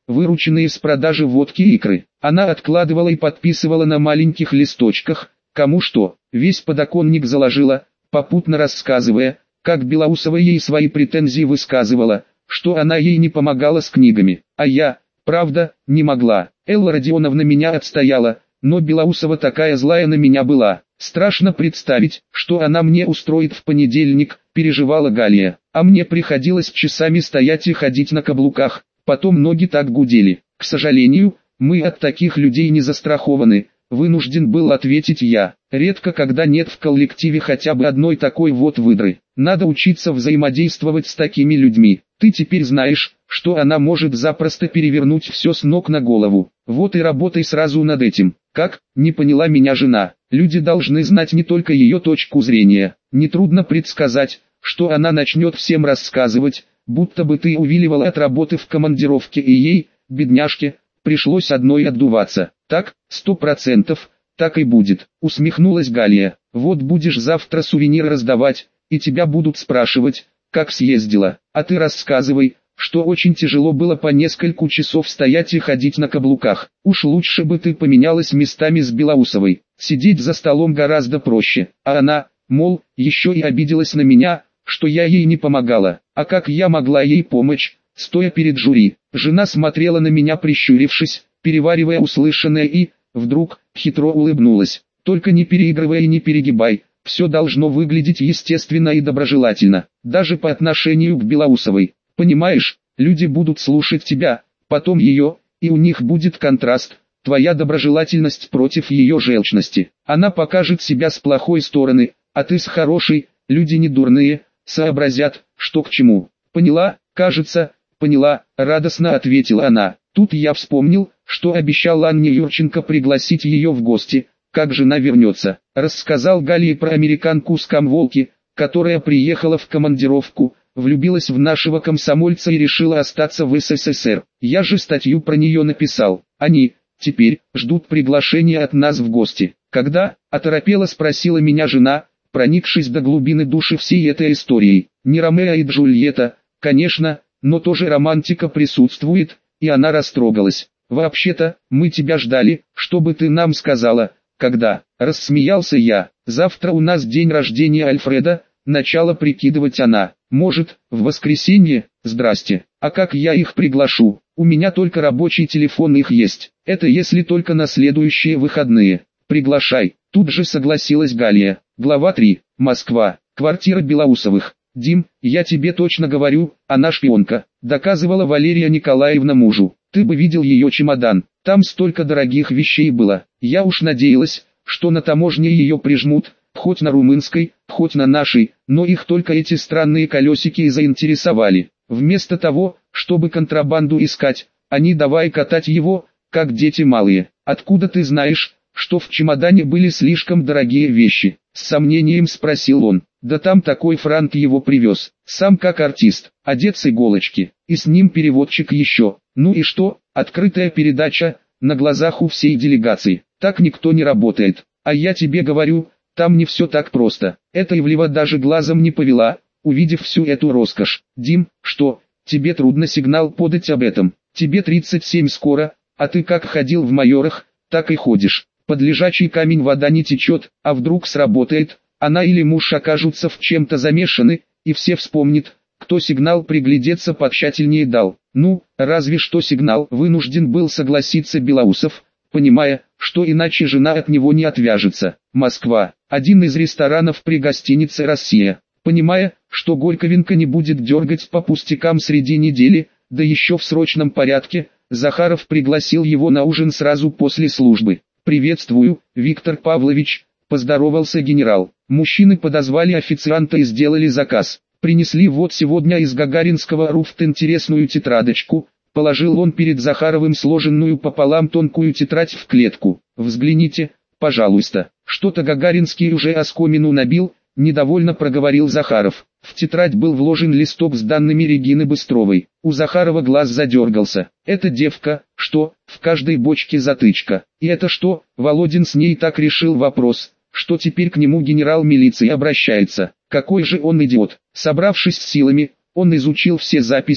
вырученные с продажи водки и икры. Она откладывала и подписывала на маленьких листочках, кому что, весь подоконник заложила, попутно рассказывая, как Белоусова ей свои претензии высказывала, что она ей не помогала с книгами, а я, правда, не могла. Элла Родионовна меня отстояла, но Белоусова такая злая на меня была. Страшно представить, что она мне устроит в понедельник, переживала Галия. А мне приходилось часами стоять и ходить на каблуках, потом ноги так гудели. К сожалению, мы от таких людей не застрахованы, вынужден был ответить я. Редко когда нет в коллективе хотя бы одной такой вот выдры. Надо учиться взаимодействовать с такими людьми. Ты теперь знаешь, что она может запросто перевернуть все с ног на голову. Вот и работай сразу над этим. Как? Не поняла меня жена. Люди должны знать не только ее точку зрения. Нетрудно предсказать, что она начнет всем рассказывать, будто бы ты увиливала от работы в командировке и ей, бедняжке, пришлось одной отдуваться. Так, сто процентов, так и будет, усмехнулась Галия. Вот будешь завтра сувениры раздавать, и тебя будут спрашивать, как съездила, а ты рассказывай, что очень тяжело было по несколько часов стоять и ходить на каблуках. Уж лучше бы ты поменялась местами с Белоусовой, сидеть за столом гораздо проще, а она, мол, еще и обиделась на меня, что я ей не помогала, а как я могла ей помочь, стоя перед жюри. Жена смотрела на меня прищурившись, переваривая услышанное и, вдруг, хитро улыбнулась. Только не переигрывай и не перегибай, все должно выглядеть естественно и доброжелательно, даже по отношению к Белоусовой. Понимаешь, люди будут слушать тебя, потом ее, и у них будет контраст, твоя доброжелательность против ее желчности. Она покажет себя с плохой стороны, а ты с хорошей, люди не дурные, сообразят, что к чему. Поняла, кажется, поняла, радостно ответила она. Тут я вспомнил, что обещал Анне Юрченко пригласить ее в гости, как жена вернется. Рассказал Галии про американку с Камволки, которая приехала в командировку, влюбилась в нашего комсомольца и решила остаться в СССР. Я же статью про нее написал. Они, теперь, ждут приглашения от нас в гости. Когда, оторопела спросила меня жена, проникшись до глубины души всей этой историей. Не Ромео и Джульетта, конечно, но тоже романтика присутствует, и она растрогалась. Вообще-то, мы тебя ждали, чтобы ты нам сказала, когда. Рассмеялся я. Завтра у нас день рождения Альфреда, начала прикидывать она. Может, в воскресенье? Здрасте. А как я их приглашу? У меня только рабочий телефон их есть. Это если только на следующие выходные. Приглашай. Тут же согласилась Галия. Глава три. Москва. Квартира Белоусовых. Дим, я тебе точно говорю, она шпионка, доказывала Валерия Николаевна мужу. Ты бы видел ее чемодан, там столько дорогих вещей было. Я уж надеялась, что на таможне ее прижмут, хоть на румынской, хоть на нашей, но их только эти странные колесики и заинтересовали. Вместо того, чтобы контрабанду искать, они давай катать его, как дети малые. Откуда ты знаешь, что в чемодане были слишком дорогие вещи? С сомнением спросил он. Да там такой франк его привез, сам как артист, одет с иголочки, и с ним переводчик еще. Ну и что, открытая передача, на глазах у всей делегации, так никто не работает. А я тебе говорю, там не все так просто. Эта Ивлева даже глазом не повела, увидев всю эту роскошь. Дим, что, тебе трудно сигнал подать об этом? Тебе тридцать семь скоро, а ты как ходил в майорах, так и ходишь. Под лежачий камень вода не течет, а вдруг сработает, она или муж окажутся в чем-то замешаны, и все вспомнят, кто сигнал приглядеться потщательнее дал. Ну, разве что сигнал, вынужден был согласиться Белоусов, понимая, что иначе жена от него не отвяжется. Москва. Один из ресторанов при гостинице «Россия». Понимая, что Горьковенко не будет дергать по пустякам среди недели, да еще в срочном порядке, Захаров пригласил его на ужин сразу после службы. «Приветствую, Виктор Павлович», – поздоровался генерал. Мужчины подозвали официанта и сделали заказ. Принесли вот сегодня из Гагаринского РУФТ интересную тетрадочку. Положил он перед Захаровым сложенную пополам тонкую тетрадь в клетку. «Взгляните, пожалуйста». Что-то Гагаринский уже оскомину набил, недовольно проговорил Захаров. В тетрадь был вложен листок с данными Регины Быстровой. У Захарова глаз задергался. «Это девка, что, в каждой бочке затычка. И это что?» Володин с ней так решил вопрос, что теперь к нему генерал милиции обращается. Какой же он идиот. Собравшись с силами, он изучил все записи,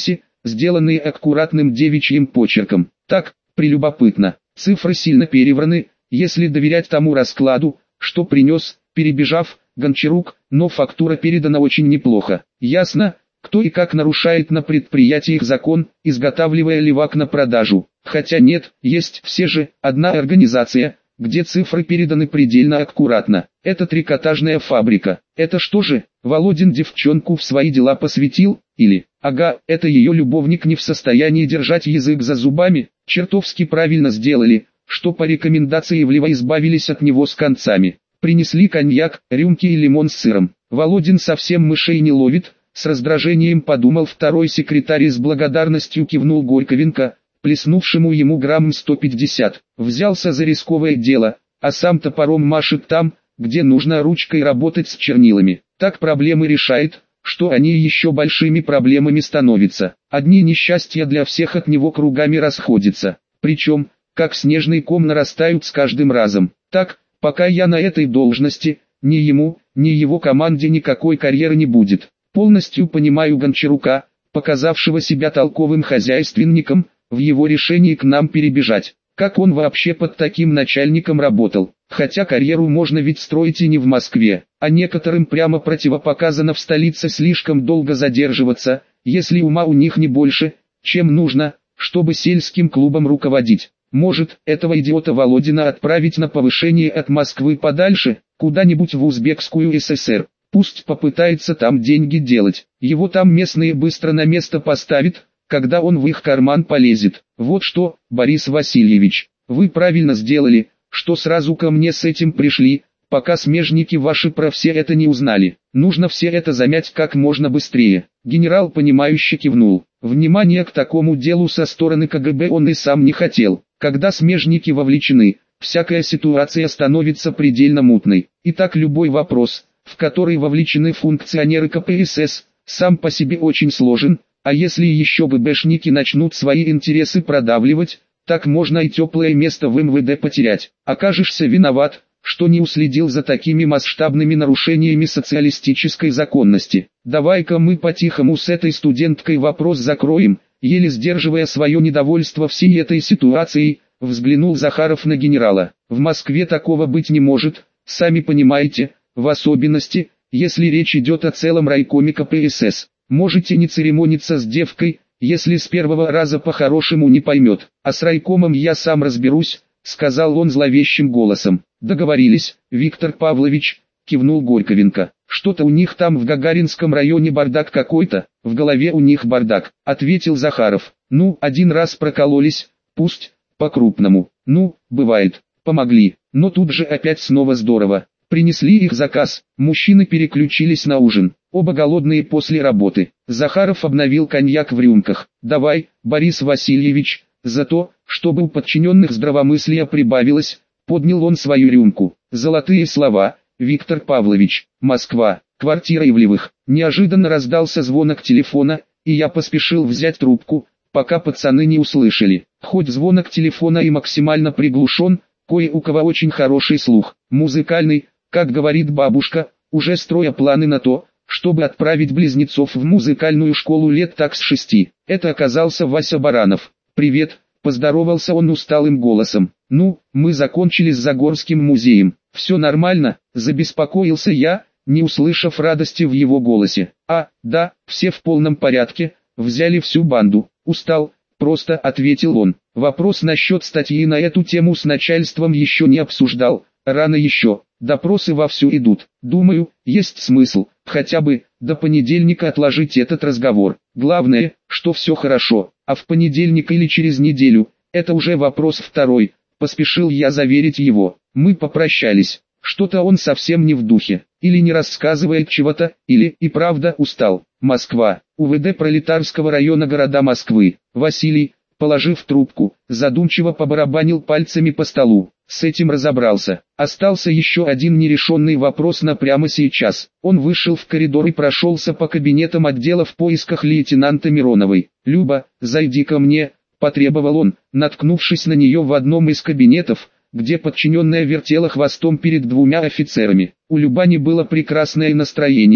сделанные аккуратным девичьим почерком. Так, прелюбопытно, цифры сильно перевраны, если доверять тому раскладу, что принес, перебежав, Гончарук, но фактура передана очень неплохо. Ясно, кто и как нарушает на предприятиях закон, изготавливая левак на продажу. Хотя нет, есть все же одна организация, где цифры переданы предельно аккуратно. Это трикотажная фабрика. Это что же, Володин девчонку в свои дела посвятил? Или, ага, это ее любовник не в состоянии держать язык за зубами? Чертовски правильно сделали, что по рекомендации Ивлева избавились от него с концами. Принесли коньяк, рюмки и лимон с сыром. Володин совсем мышей не ловит, с раздражением подумал второй секретарь и с благодарностью кивнул Горьковенко, плеснувшему ему грамм сто пятьдесят. Взялся за рисковое дело, а сам топором машет там, где нужно ручкой работать с чернилами. Так проблемы решает, что они еще большими проблемами становятся. Одни несчастья для всех от него кругами расходятся. Причем, как снежный ком нарастают с каждым разом. Так, пока я на этой должности, ни ему, ни его команде никакой карьеры не будет. Полностью понимаю Гончарука, показавшего себя толковым хозяйственником, в его решении к нам перебежать. Как он вообще под таким начальником работал? Хотя карьеру можно ведь строить и не в Москве, а некоторым прямо противопоказано в столице слишком долго задерживаться, если ума у них не больше, чем нужно, чтобы сельским клубом руководить. Может, этого идиота Володина отправить на повышение от Москвы подальше, куда-нибудь в Узбекскую ССР. Пусть попытается там деньги делать. Его там местные быстро на место поставят, когда он в их карман полезет. Вот что, Борис Васильевич, вы правильно сделали, что сразу ко мне с этим пришли, пока смежники ваши про все это не узнали. Нужно все это замять как можно быстрее. Генерал понимающе кивнул. Внимания к такому делу со стороны КГБ он и сам не хотел. Когда смежники вовлечены, всякая ситуация становится предельно мутной. И так любой вопрос, в который вовлечены функционеры ка пэ эс эс, сам по себе очень сложен, а если еще ББшники начнут свои интересы продавливать, так можно и теплое место в эм вэ дэ потерять. Окажешься виноват, что не уследил за такими масштабными нарушениями социалистической законности. Давай-ка мы по-тихому с этой студенткой вопрос закроем, еле сдерживая свое недовольство всей этой ситуацией, взглянул Захаров на генерала. В Москве такого быть не может, сами понимаете, в особенности, если речь идет о целом райкоме ка пэ эс эс. Можете не церемониться с девкой, если с первого раза по-хорошему не поймет. А с райкомом я сам разберусь, сказал он зловещим голосом. Договорились, Виктор Павлович, кивнул Горьковенко. Что-то у них там в Гагаринском районе бардак какой-то, в голове у них бардак, ответил Захаров. Ну, один раз прокололись, пусть, по-крупному. Ну, бывает, помогли, но тут же опять снова здорово. Принесли их заказ, мужчины переключились на ужин, оба голодные после работы. Захаров обновил коньяк в рюмках. Давай, Борис Васильевич, за то, чтобы у подчиненных здравомыслия прибавилось, поднял он свою рюмку. Золотые слова, Виктор Павлович. Москва, квартира Ивлевых. Неожиданно раздался звонок телефона, и я поспешил взять трубку, пока пацаны не услышали. Хоть звонок телефона и максимально приглушен, кое у кого очень хороший слух, музыкальный, как говорит бабушка, уже строя планы на то, чтобы отправить близнецов в музыкальную школу лет так с шести. Это оказался Вася Баранов. «Привет», — поздоровался он усталым голосом. «Ну, мы закончили с Загорским музеем. Все нормально?» — забеспокоился я, не услышав радости в его голосе. «А, да, все в полном порядке, взяли всю банду. Устал», — просто ответил он. Вопрос насчет статьи на эту тему с начальством еще не обсуждал. Рано еще, допросы вовсю идут. Думаю, есть смысл, хотя бы, до понедельника отложить этот разговор. Главное, что все хорошо, а в понедельник или через неделю, это уже вопрос второй. Поспешил я заверить его. Мы попрощались. Что-то он совсем не в духе, или не рассказывает чего-то, или и правда устал. Москва, у вэ дэ Пролетарского района города Москвы. Василий, положив трубку, задумчиво побарабанил пальцами по столу. С этим разобрался. Остался еще один нерешенный вопрос на прямо сейчас. Он вышел в коридор и прошелся по кабинетам отдела в поисках лейтенанта Мироновой. «Люба, зайди ко мне», — потребовал он, наткнувшись на нее в одном из кабинетов, где подчиненная вертела хвостом перед двумя офицерами. У Любани было прекрасное настроение,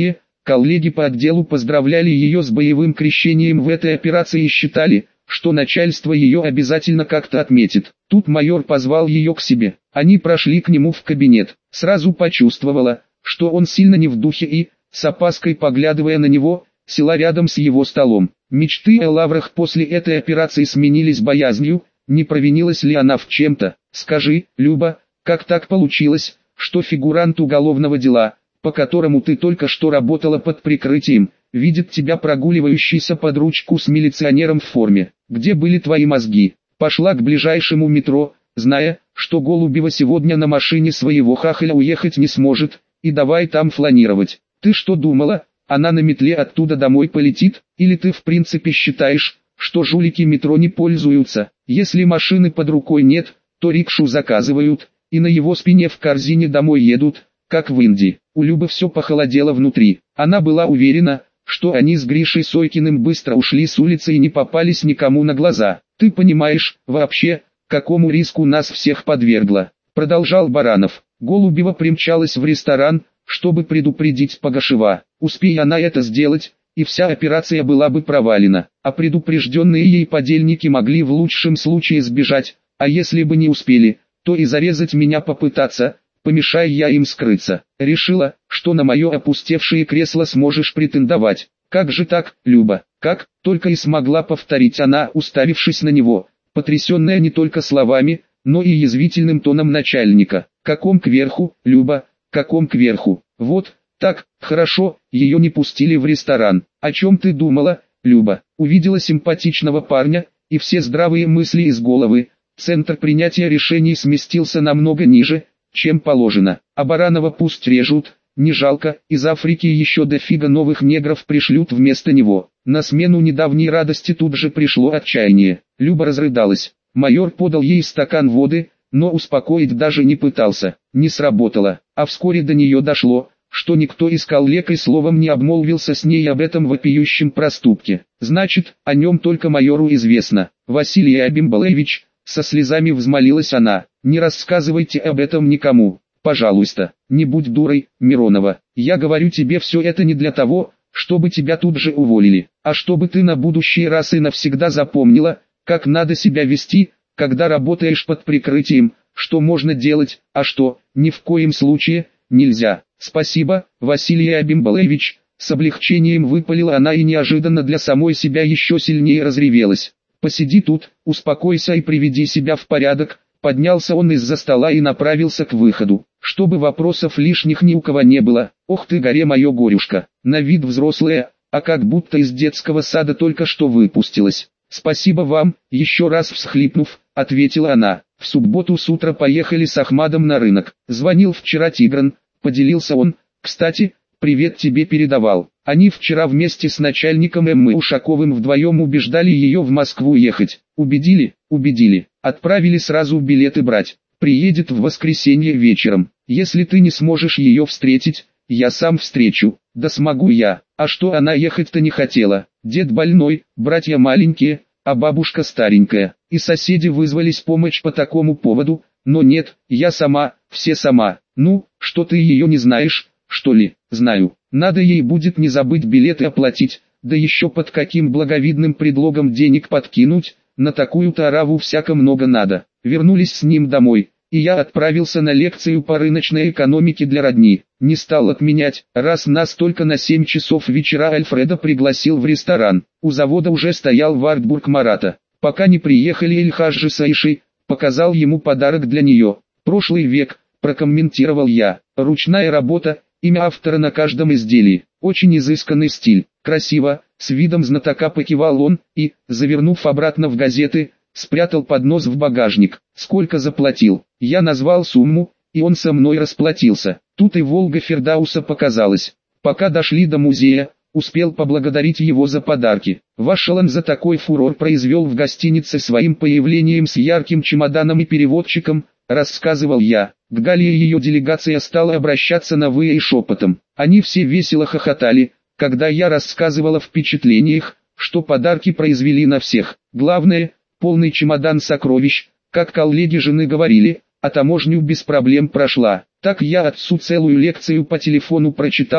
Коллеги по отделу поздравляли ее с боевым крещением в этой операции и считали, что начальство ее обязательно как-то отметит. Тут майор позвал ее к себе. Они прошли к нему в кабинет. Сразу почувствовала, что он сильно не в духе и, с опаской поглядывая на него, села рядом с его столом. Мечты о лаврах после этой операции сменились боязнью, не провинилась ли она в чем-то. «Скажи, Люба, как так получилось, что фигурант уголовного дела, по которому ты только что работала под прикрытием, видит тебя прогуливающейся под ручку с милиционером в форме? Где были твои мозги? Пошла к ближайшему метро, зная, что Голубева сегодня на машине своего хахаля уехать не сможет, и давай там фланировать. Ты что думала, она на метле оттуда домой полетит? Или ты в принципе считаешь, что жулики метро не пользуются? Если машины под рукой нет, то рикшу заказывают, и на его спине в корзине домой едут, как в Индии». У Любы все похолодело внутри. Она была уверена, что они с Гришей Сойкиным быстро ушли с улицы и не попались никому на глаза. «Ты понимаешь, вообще, какому риску нас всех подвергло?» Продолжал Баранов. Голубева примчалась в ресторан, чтобы предупредить Погашева. Успей она это сделать, и вся операция была бы провалена. А предупрежденные ей подельники могли в лучшем случае сбежать, а если бы не успели, то и зарезать меня попытаться, помешая я им скрыться. Решила, что на мое опустевшее кресло сможешь претендовать. Как же так, Люба? Как? Только и смогла повторить она, уставившись на него, потрясенная не только словами, но и язвительным тоном начальника. Каком кверху, Люба, каком кверху? Вот, так, хорошо, ее не пустили в ресторан. О чем ты думала, Люба? Увидела симпатичного парня, и все здравые мысли из головы. Центр принятия решений сместился намного ниже, чем положено. А Баранова пусть режут, не жалко, из Африки еще дофига новых негров пришлют вместо него. На смену недавней радости тут же пришло отчаяние. Люба разрыдалась. Майор подал ей стакан воды, но успокоить даже не пытался. Не сработало, а вскоре до нее дошло, что никто из коллег и словом не обмолвился с ней об этом вопиющем проступке. Значит, о нем только майору известно. Василий Абимбалевич, со слезами взмолилась она, не рассказывайте об этом никому, пожалуйста, не будь дурой, Миронова. Я говорю тебе все это не для того, чтобы тебя тут же уволили, а чтобы ты на будущий раз и навсегда запомнила, как надо себя вести, когда работаешь под прикрытием, что можно делать, а что, ни в коем случае, нельзя. Спасибо, Василий Абимбалевич, с облегчением выпалила она и неожиданно для самой себя еще сильнее разревелась. Посиди тут, успокойся и приведи себя в порядок. Поднялся он из-за стола и направился к выходу, чтобы вопросов лишних ни у кого не было. Ох ты горе мое горюшка, на вид взрослая, а как будто из детского сада только что выпустилась. Спасибо вам, еще раз всхлипнув, ответила она. В субботу с утра поехали с Ахмадом на рынок. Звонил вчера Тигран, поделился он. Кстати, привет тебе передавал. Они вчера вместе с начальником Эммы Ушаковым вдвоем убеждали ее в Москву ехать. Убедили, убедили. Отправили сразу билеты брать. Приедет в воскресенье вечером. Если ты не сможешь ее встретить, я сам встречу. Да смогу я. А что она ехать-то не хотела? Дед больной, братья маленькие, а бабушка старенькая. И соседи вызвались помочь по такому поводу. Но нет, я сама, все сама. Ну, что ты ее не знаешь, что ли? Знаю. Надо ей будет не забыть билеты оплатить, да еще под каким благовидным предлогом денег подкинуть, на такую-то ораву всяко много надо. Вернулись с ним домой, и я отправился на лекцию по рыночной экономике для родни. Не стал отменять, раз нас только на семь часов вечера Альфреда пригласил в ресторан. У завода уже стоял Вартбург Марата. Пока не приехали Эльхаджи с Аишей, показал ему подарок для нее. Прошлый век, прокомментировал я. Ручная работа, имя автора на каждом изделии. Очень изысканный стиль. Красиво, с видом знатока покивал он, и, завернув обратно в газеты, спрятал поднос в багажник. Сколько заплатил? Я назвал сумму, и он со мной расплатился. Тут и Волга Фердауса показалась. Пока дошли до музея, успел поблагодарить его за подарки. Ваш Алан за такой фурор произвел в гостинице своим появлением с ярким чемоданом и переводчиком, рассказывал я. К Гале и ее делегация стала обращаться на «вы» и шепотом. Они все весело хохотали, когда я рассказывал о впечатлениях, что подарки произвели на всех. Главное, полный чемодан сокровищ, как коллеги жены говорили, а таможню без проблем прошла. Так я отцу целую лекцию по телефону прочитал,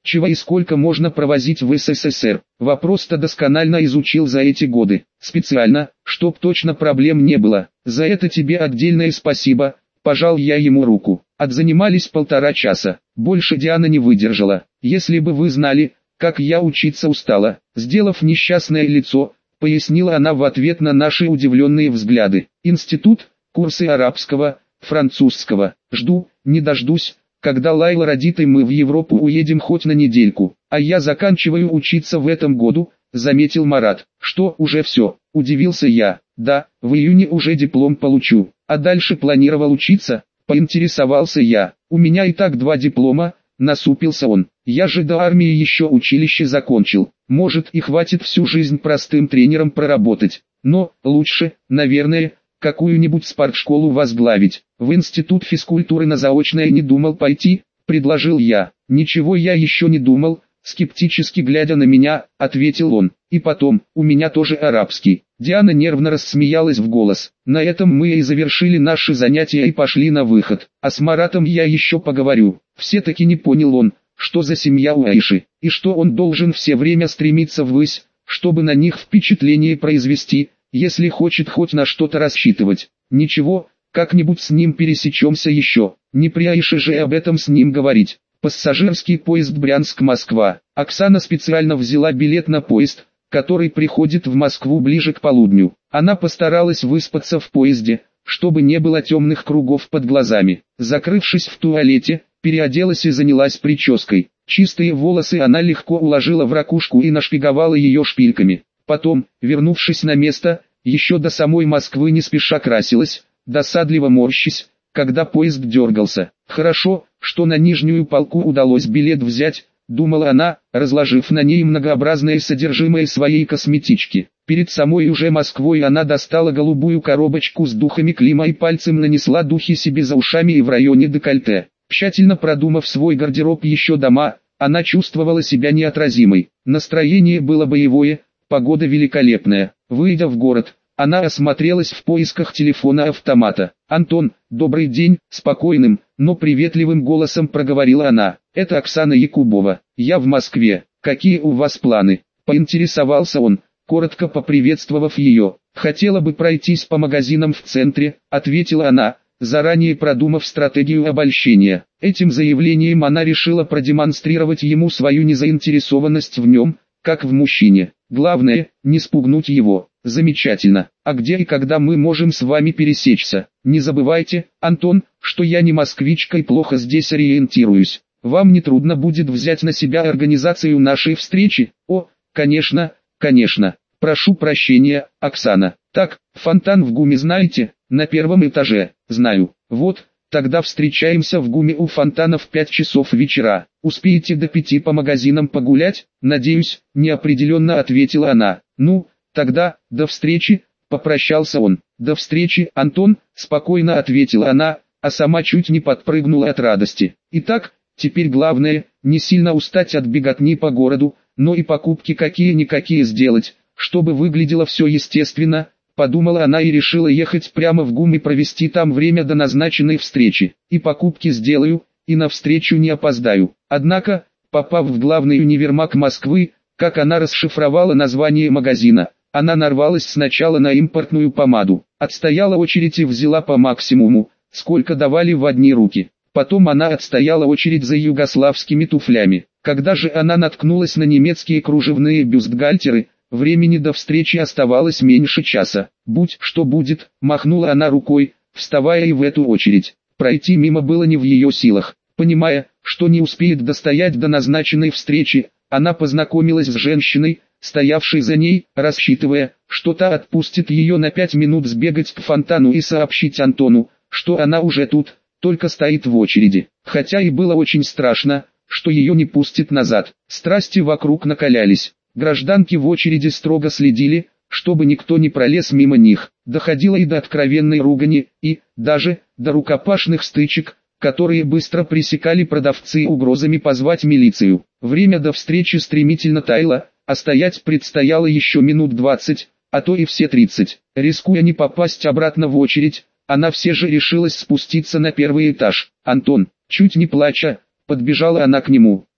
Чего и сколько можно провозить в СССР? Вопрос-то досконально изучил за эти годы. Специально, чтоб точно проблем не было. За это тебе отдельное спасибо. Пожал я ему руку. Отзанимались полтора часа. Больше Диана не выдержала. Если бы вы знали, как я учиться устала. Сделав несчастное лицо, пояснила она в ответ на наши удивленные взгляды. Институт, курсы арабского, французского. Жду, не дождусь, когда Лайла родит и мы в Европу уедем хоть на недельку. А я заканчиваю учиться в этом году, заметил Марат. Что, уже все? Удивился я. Да, в июне уже диплом получу. А дальше планировал учиться? Поинтересовался я. У меня и так два диплома, насупился он. Я же до армии еще училище закончил. Может и хватит всю жизнь простым тренером проработать. Но, лучше, наверное, какую-нибудь спортшколу возглавить. В институт физкультуры на заочное не думал пойти, предложил я. Ничего я еще не думал, скептически глядя на меня, ответил он. И потом, у меня тоже арабский. Диана нервно рассмеялась в голос. На этом мы и завершили наши занятия и пошли на выход. А с Маратом я еще поговорю. Все-таки не понял он, что за семья у Аиши, и что он должен все время стремиться ввысь, чтобы на них впечатление произвести, если хочет хоть на что-то рассчитывать. Ничего, как-нибудь с ним пересечемся еще. Не при Аише же об этом с ним говорить. Пассажирский поезд Брянск-Москва. Оксана специально взяла билет на поезд, который приходит в Москву ближе к полудню. Она постаралась выспаться в поезде, чтобы не было темных кругов под глазами. Закрывшись в туалете, переоделась и занялась прической. Чистые волосы она легко уложила в ракушку и нашпиговала ее шпильками. Потом, вернувшись на место, еще до самой Москвы не спеша красилась, досадливо морщись, когда поезд дергался. Хорошо, что на нижнюю полку удалось билет взять, думала она, разложив на ней многообразное содержимое своей косметички. Перед самой уже Москвой она достала голубую коробочку с духами Клима и пальцем нанесла духи себе за ушами и в районе декольте. Тщательно продумав свой гардероб еще дома, она чувствовала себя неотразимой. Настроение было боевое, погода великолепная. Выйдя в город, она осмотрелась в поисках телефона-автомата. «Антон, добрый день», спокойным, но приветливым голосом проговорила она. «Это Оксана Якубова. Я в Москве. Какие у вас планы?» Поинтересовался он, коротко поприветствовав ее. «Хотела бы пройтись по магазинам в центре», ответила она, заранее продумав стратегию обольщения. Этим заявлением она решила продемонстрировать ему свою незаинтересованность в нем, как в мужчине. Главное, не спугнуть его. Замечательно. А где и когда мы можем с вами пересечься? Не забывайте, Антон, что я не москвичка и плохо здесь ориентируюсь. Вам не трудно будет взять на себя организацию нашей встречи? О, конечно, конечно. Прошу прощения, Оксана. Так, фонтан в ГУМе знаете? На первом этаже. Знаю. Вот, тогда встречаемся в ГУМе у фонтана в пять часов вечера. Успеете до пяти по магазинам погулять? Надеюсь, неопределенно ответила она. Ну, тогда, до встречи, попрощался он. До встречи, Антон, спокойно ответила она, а сама чуть не подпрыгнула от радости. Итак, теперь главное, не сильно устать от беготни по городу, но и покупки какие-никакие сделать, чтобы выглядело все естественно, подумала она и решила ехать прямо в ГУМ и провести там время до назначенной встречи. И покупки сделаю, и на встречу не опоздаю. Однако, попав в главный универмаг Москвы, как она расшифровала название магазина, она нарвалась сначала на импортную помаду, отстояла очередь и взяла по максимуму, сколько давали в одни руки. Потом она отстояла очередь за югославскими туфлями. Когда же она наткнулась на немецкие кружевные бюстгальтеры, времени до встречи оставалось меньше часа. «Будь что будет», махнула она рукой, вставая и в эту очередь. Пройти мимо было не в ее силах. Понимая, что не успеет достоять до назначенной встречи, она познакомилась с женщиной, стоявшей за ней, рассчитывая, что та отпустит ее на пять минут сбегать к фонтану и сообщить Антону, что она уже тут, только стоит в очереди. Хотя и было очень страшно, что ее не пустят назад. Страсти вокруг накалялись. Гражданки в очереди строго следили, чтобы никто не пролез мимо них. Доходило и до откровенной ругани, и, даже, до рукопашных стычек, которые быстро пресекали продавцы угрозами позвать милицию. Время до встречи стремительно таяло, а стоять предстояло еще минут двадцать, а то и все тридцать. Рискуя не попасть обратно в очередь, она все же решилась спуститься на первый этаж. «Антон», чуть не плача, подбежала она к нему.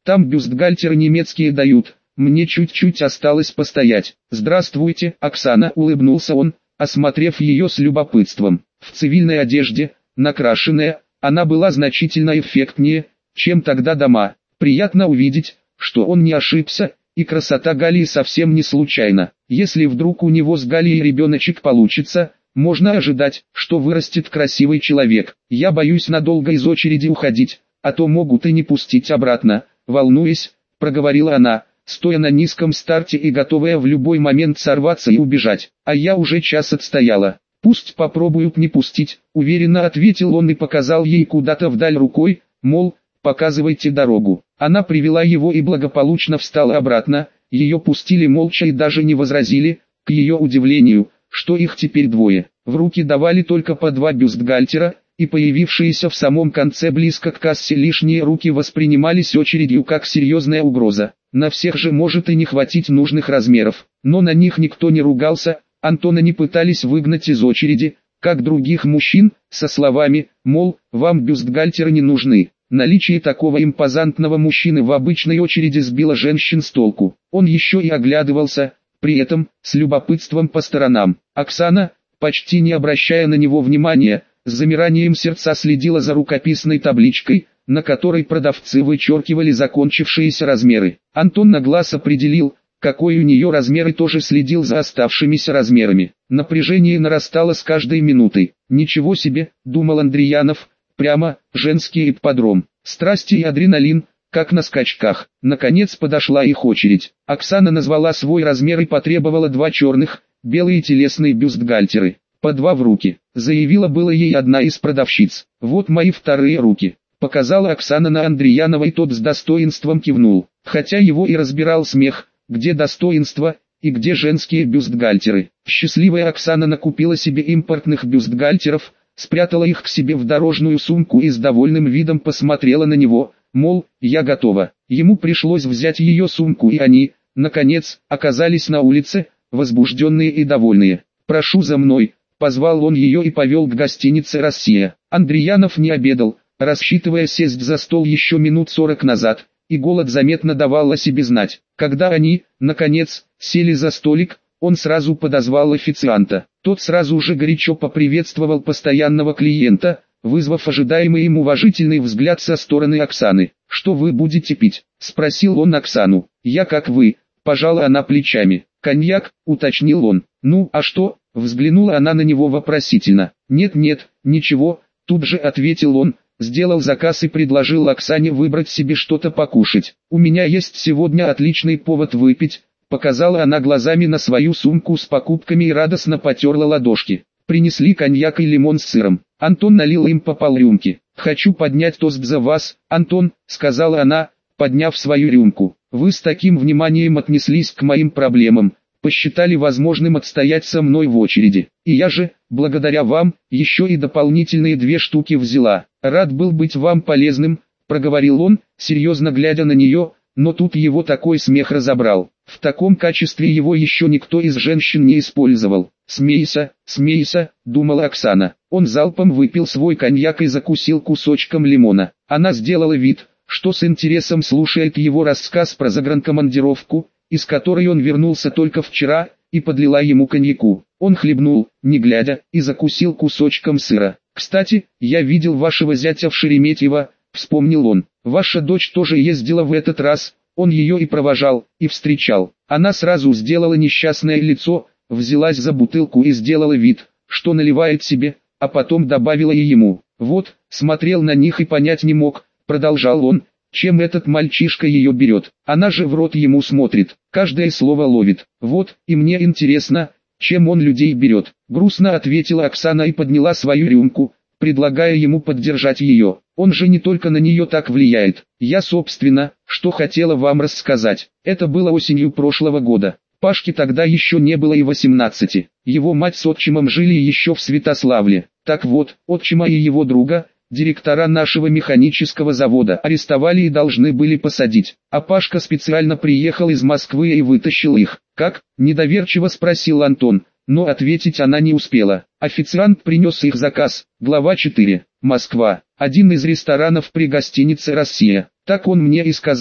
Там бюстгальтеры немецкие дают, мне чуть-чуть осталось постоять. Здравствуйте, Оксана, улыбнулся он, осмотрев ее с любопытством. В цивильной одежде, накрашенная, она была значительно эффектнее, чем тогда дома. Приятно увидеть, что он не ошибся, и красота Галии совсем не случайна. Если вдруг у него с Галией ребеночек получится, можно ожидать, что вырастет красивый человек. Я боюсь надолго из очереди уходить, а то могут и не пустить обратно, волнуясь, проговорила она, стоя на низком старте и готовая в любой момент сорваться и убежать. А я уже час отстояла. Пусть попробуют не пустить, уверенно ответил он и показал ей куда-то вдаль рукой, мол, показывайте дорогу. Она привела его и благополучно встала обратно, ее пустили молча и даже не возразили, к ее удивлению, что их теперь двое. В руки давали только по два бюстгальтера, и появившиеся в самом конце близко к кассе лишние руки воспринимались очередью как серьезная угроза. На всех же может и не хватить нужных размеров, но на них никто не ругался, Антона не пытались выгнать из очереди, как других мужчин, со словами, мол, вам бюстгальтеры не нужны. Наличие такого импозантного мужчины в обычной очереди сбило женщин с толку. Он еще и оглядывался, при этом, с любопытством по сторонам. Оксана, почти не обращая на него внимания, с замиранием сердца следила за рукописной табличкой, на которой продавцы вычеркивали закончившиеся размеры. Антон на глаз определил, какой у нее размер, и тоже следил за оставшимися размерами. Напряжение нарастало с каждой минутой. «Ничего себе», — думал Андреянов, — «прямо, женский ипподром. Страсти и адреналин, как на скачках». Наконец подошла их очередь. Оксана назвала свой размер и потребовала два черных, белые телесные бюстгальтеры. По два в руки. Заявила было ей одна из продавщиц. «Вот мои вторые руки». Показала Оксана на Андреянова, и тот с достоинством кивнул. Хотя его и разбирал смех, где достоинство и где женские бюстгальтеры. Счастливая Оксана накупила себе импортных бюстгальтеров, спрятала их к себе в дорожную сумку и с довольным видом посмотрела на него, мол, я готова. Ему пришлось взять ее сумку, и они, наконец, оказались на улице, возбужденные и довольные. «Прошу за мной», — позвал он ее и повел к гостинице «Россия». Андреянов не обедал, рассчитывая сесть за стол еще минут сорок назад, и голод заметно давал о себе знать. Когда они, наконец, сели за столик, он сразу подозвал официанта. Тот сразу же горячо поприветствовал постоянного клиента, вызвав ожидаемый им уважительный взгляд со стороны Оксаны. «Что вы будете пить?» — спросил он Оксану. «Я как вы», — пожала она плечами. «Коньяк», — уточнил он. «Ну, а что?» — взглянула она на него вопросительно. «Нет-нет, ничего», — тут же ответил он. Сделал заказ и предложил Оксане выбрать себе что-то покушать. «У меня есть сегодня отличный повод выпить», — показала она глазами на свою сумку с покупками и радостно потерла ладошки. Принесли коньяк и лимон с сыром. Антон налил им по полрюмки. «Хочу поднять тост за вас, Антон», — сказала она, подняв свою рюмку. «Вы с таким вниманием отнеслись к моим проблемам, посчитали возможным отстоять со мной в очереди. И я же, благодаря вам, еще и дополнительные две штуки взяла. Рад был быть вам полезным», — проговорил он, серьезно глядя на нее, но тут его такой смех разобрал. В таком качестве его еще никто из женщин не использовал. «Смейся, смейся», — думала Оксана. Он залпом выпил свой коньяк и закусил кусочком лимона. Она сделала вид, что с интересом слушает его рассказ про загранкомандировку, из которой он вернулся только вчера, и подлила ему коньяку. Он хлебнул, не глядя, и закусил кусочком сыра. «Кстати, я видел вашего зятя в Шереметьево», — вспомнил он. «Ваша дочь тоже ездила в этот раз, он ее и провожал, и встречал». Она сразу сделала несчастное лицо, взялась за бутылку и сделала вид, что наливает себе, а потом добавила и ему. «Вот», смотрел на них и понять не мог, продолжал он, чем этот мальчишка ее берет. Она же в рот ему смотрит, каждое слово ловит. «Вот, и мне интересно, чем он людей берет», грустно ответила Оксана и подняла свою рюмку, предлагая ему поддержать ее. «Он же не только на нее так влияет. Я, собственно, что хотела вам рассказать. Это было осенью прошлого года. Пашке тогда еще не было и восемнадцати. Его мать с отчимом жили еще в Святославле. Так вот, отчима и его друга, директора нашего механического завода, арестовали и должны были посадить. А Пашка специально приехал из Москвы и вытащил их». «Как?» – недоверчиво спросил Антон, но ответить она не успела. Официант принес их заказ. Глава четыре. Москва. Один из ресторанов при гостинице «Россия». Так он мне и сказал,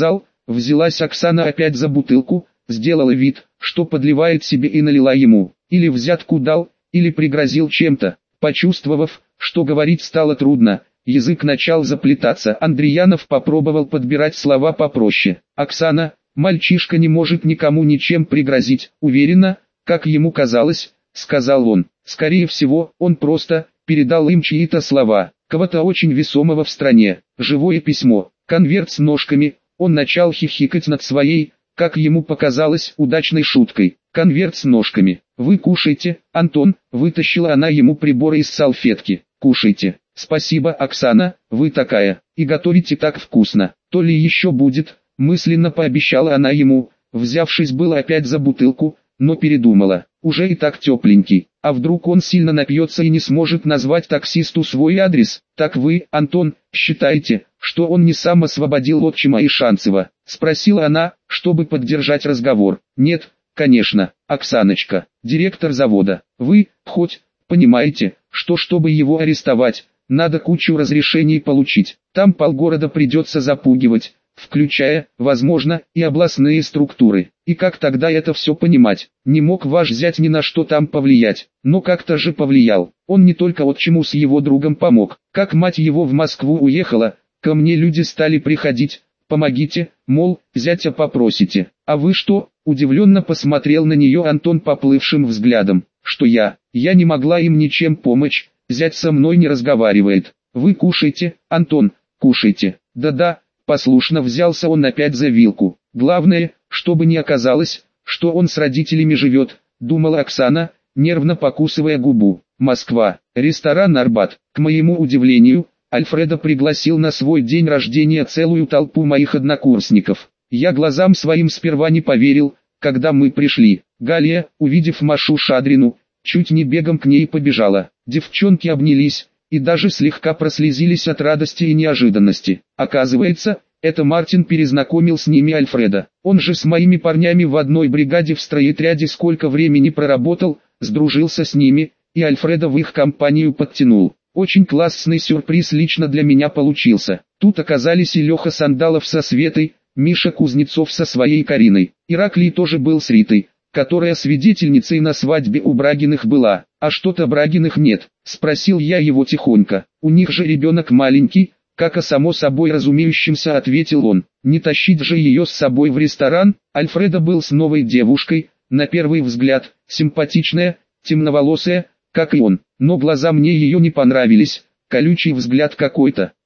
Взялась Оксана опять за бутылку, сделала вид, что подливает себе и налила ему. Или взятку дал, или пригрозил чем-то. Почувствовав, что говорить стало трудно, язык начал заплетаться. Андреянов попробовал подбирать слова попроще. «Оксана, мальчишка не может никому ничем пригрозить, уверенно, как ему казалось», — сказал он. Скорее всего, он просто передал им чьи-то слова, кого-то очень весомого в стране. Живое письмо, конверт с ножками. Он начал хихикать над своей, как ему показалось, удачной шуткой. «Конверт с ножками. Вы кушайте, Антон», — вытащила она ему приборы из салфетки. «Кушайте. Спасибо, Оксана, вы такая, и готовите так вкусно. То ли еще будет», — мысленно пообещала она ему, взявшись было опять за бутылку, но передумала. Уже и так тепленький, а вдруг он сильно напьется и не сможет назвать таксисту свой адрес? «Так вы, Антон, считаете, что он не сам освободил отчима и Шанцева?» — спросила она, чтобы поддержать разговор. «Нет, конечно, Оксаночка, директор завода. Вы, хоть, понимаете, что чтобы его арестовать, надо кучу разрешений получить. Там полгорода придется запугивать, включая, возможно, и областные структуры. И как тогда это все понимать? Не мог ваш зять ни на что там повлиять, но как-то же повлиял. Он не только отчиму с его другом помог. Как мать его в Москву уехала, ко мне люди стали приходить, помогите, мол, зятя попросите. А вы что?» Удивленно посмотрел на нее Антон поплывшим взглядом. «Что я? Я не могла им ничем помочь, зять со мной не разговаривает. Вы кушайте, Антон, кушайте». «Да-да», послушно взялся он опять за вилку. «Главное, чтобы не оказалось, что он с родителями живет», думала Оксана, нервно покусывая губу. Москва. Ресторан «Арбат». К моему удивлению, Альфредо пригласил на свой день рождения целую толпу моих однокурсников. Я глазам своим сперва не поверил, когда мы пришли. Галия, увидев Машу Шадрину, чуть не бегом к ней побежала. Девчонки обнялись, и даже слегка прослезились от радости и неожиданности. Оказывается, это Мартин перезнакомил с ними Альфреда. Он же с моими парнями в одной бригаде в стройотряде сколько времени проработал, сдружился с ними, и Альфреда в их компанию подтянул. Очень классный сюрприз лично для меня получился. Тут оказались и Леха Сандалов со Светой, Миша Кузнецов со своей Кариной. Ираклий тоже был с Ритой, которая свидетельницей на свадьбе у Брагиных была. «А что-то Брагиных нет?» — спросил я его тихонько. «У них же ребенок маленький», как о само собой разумеющемся ответил он. «Не тащить же ее с собой в ресторан?» Альфредо был с новой девушкой, на первый взгляд, симпатичная, темноволосая, как и он. Но глаза мне ее не понравились, колючий взгляд какой-то.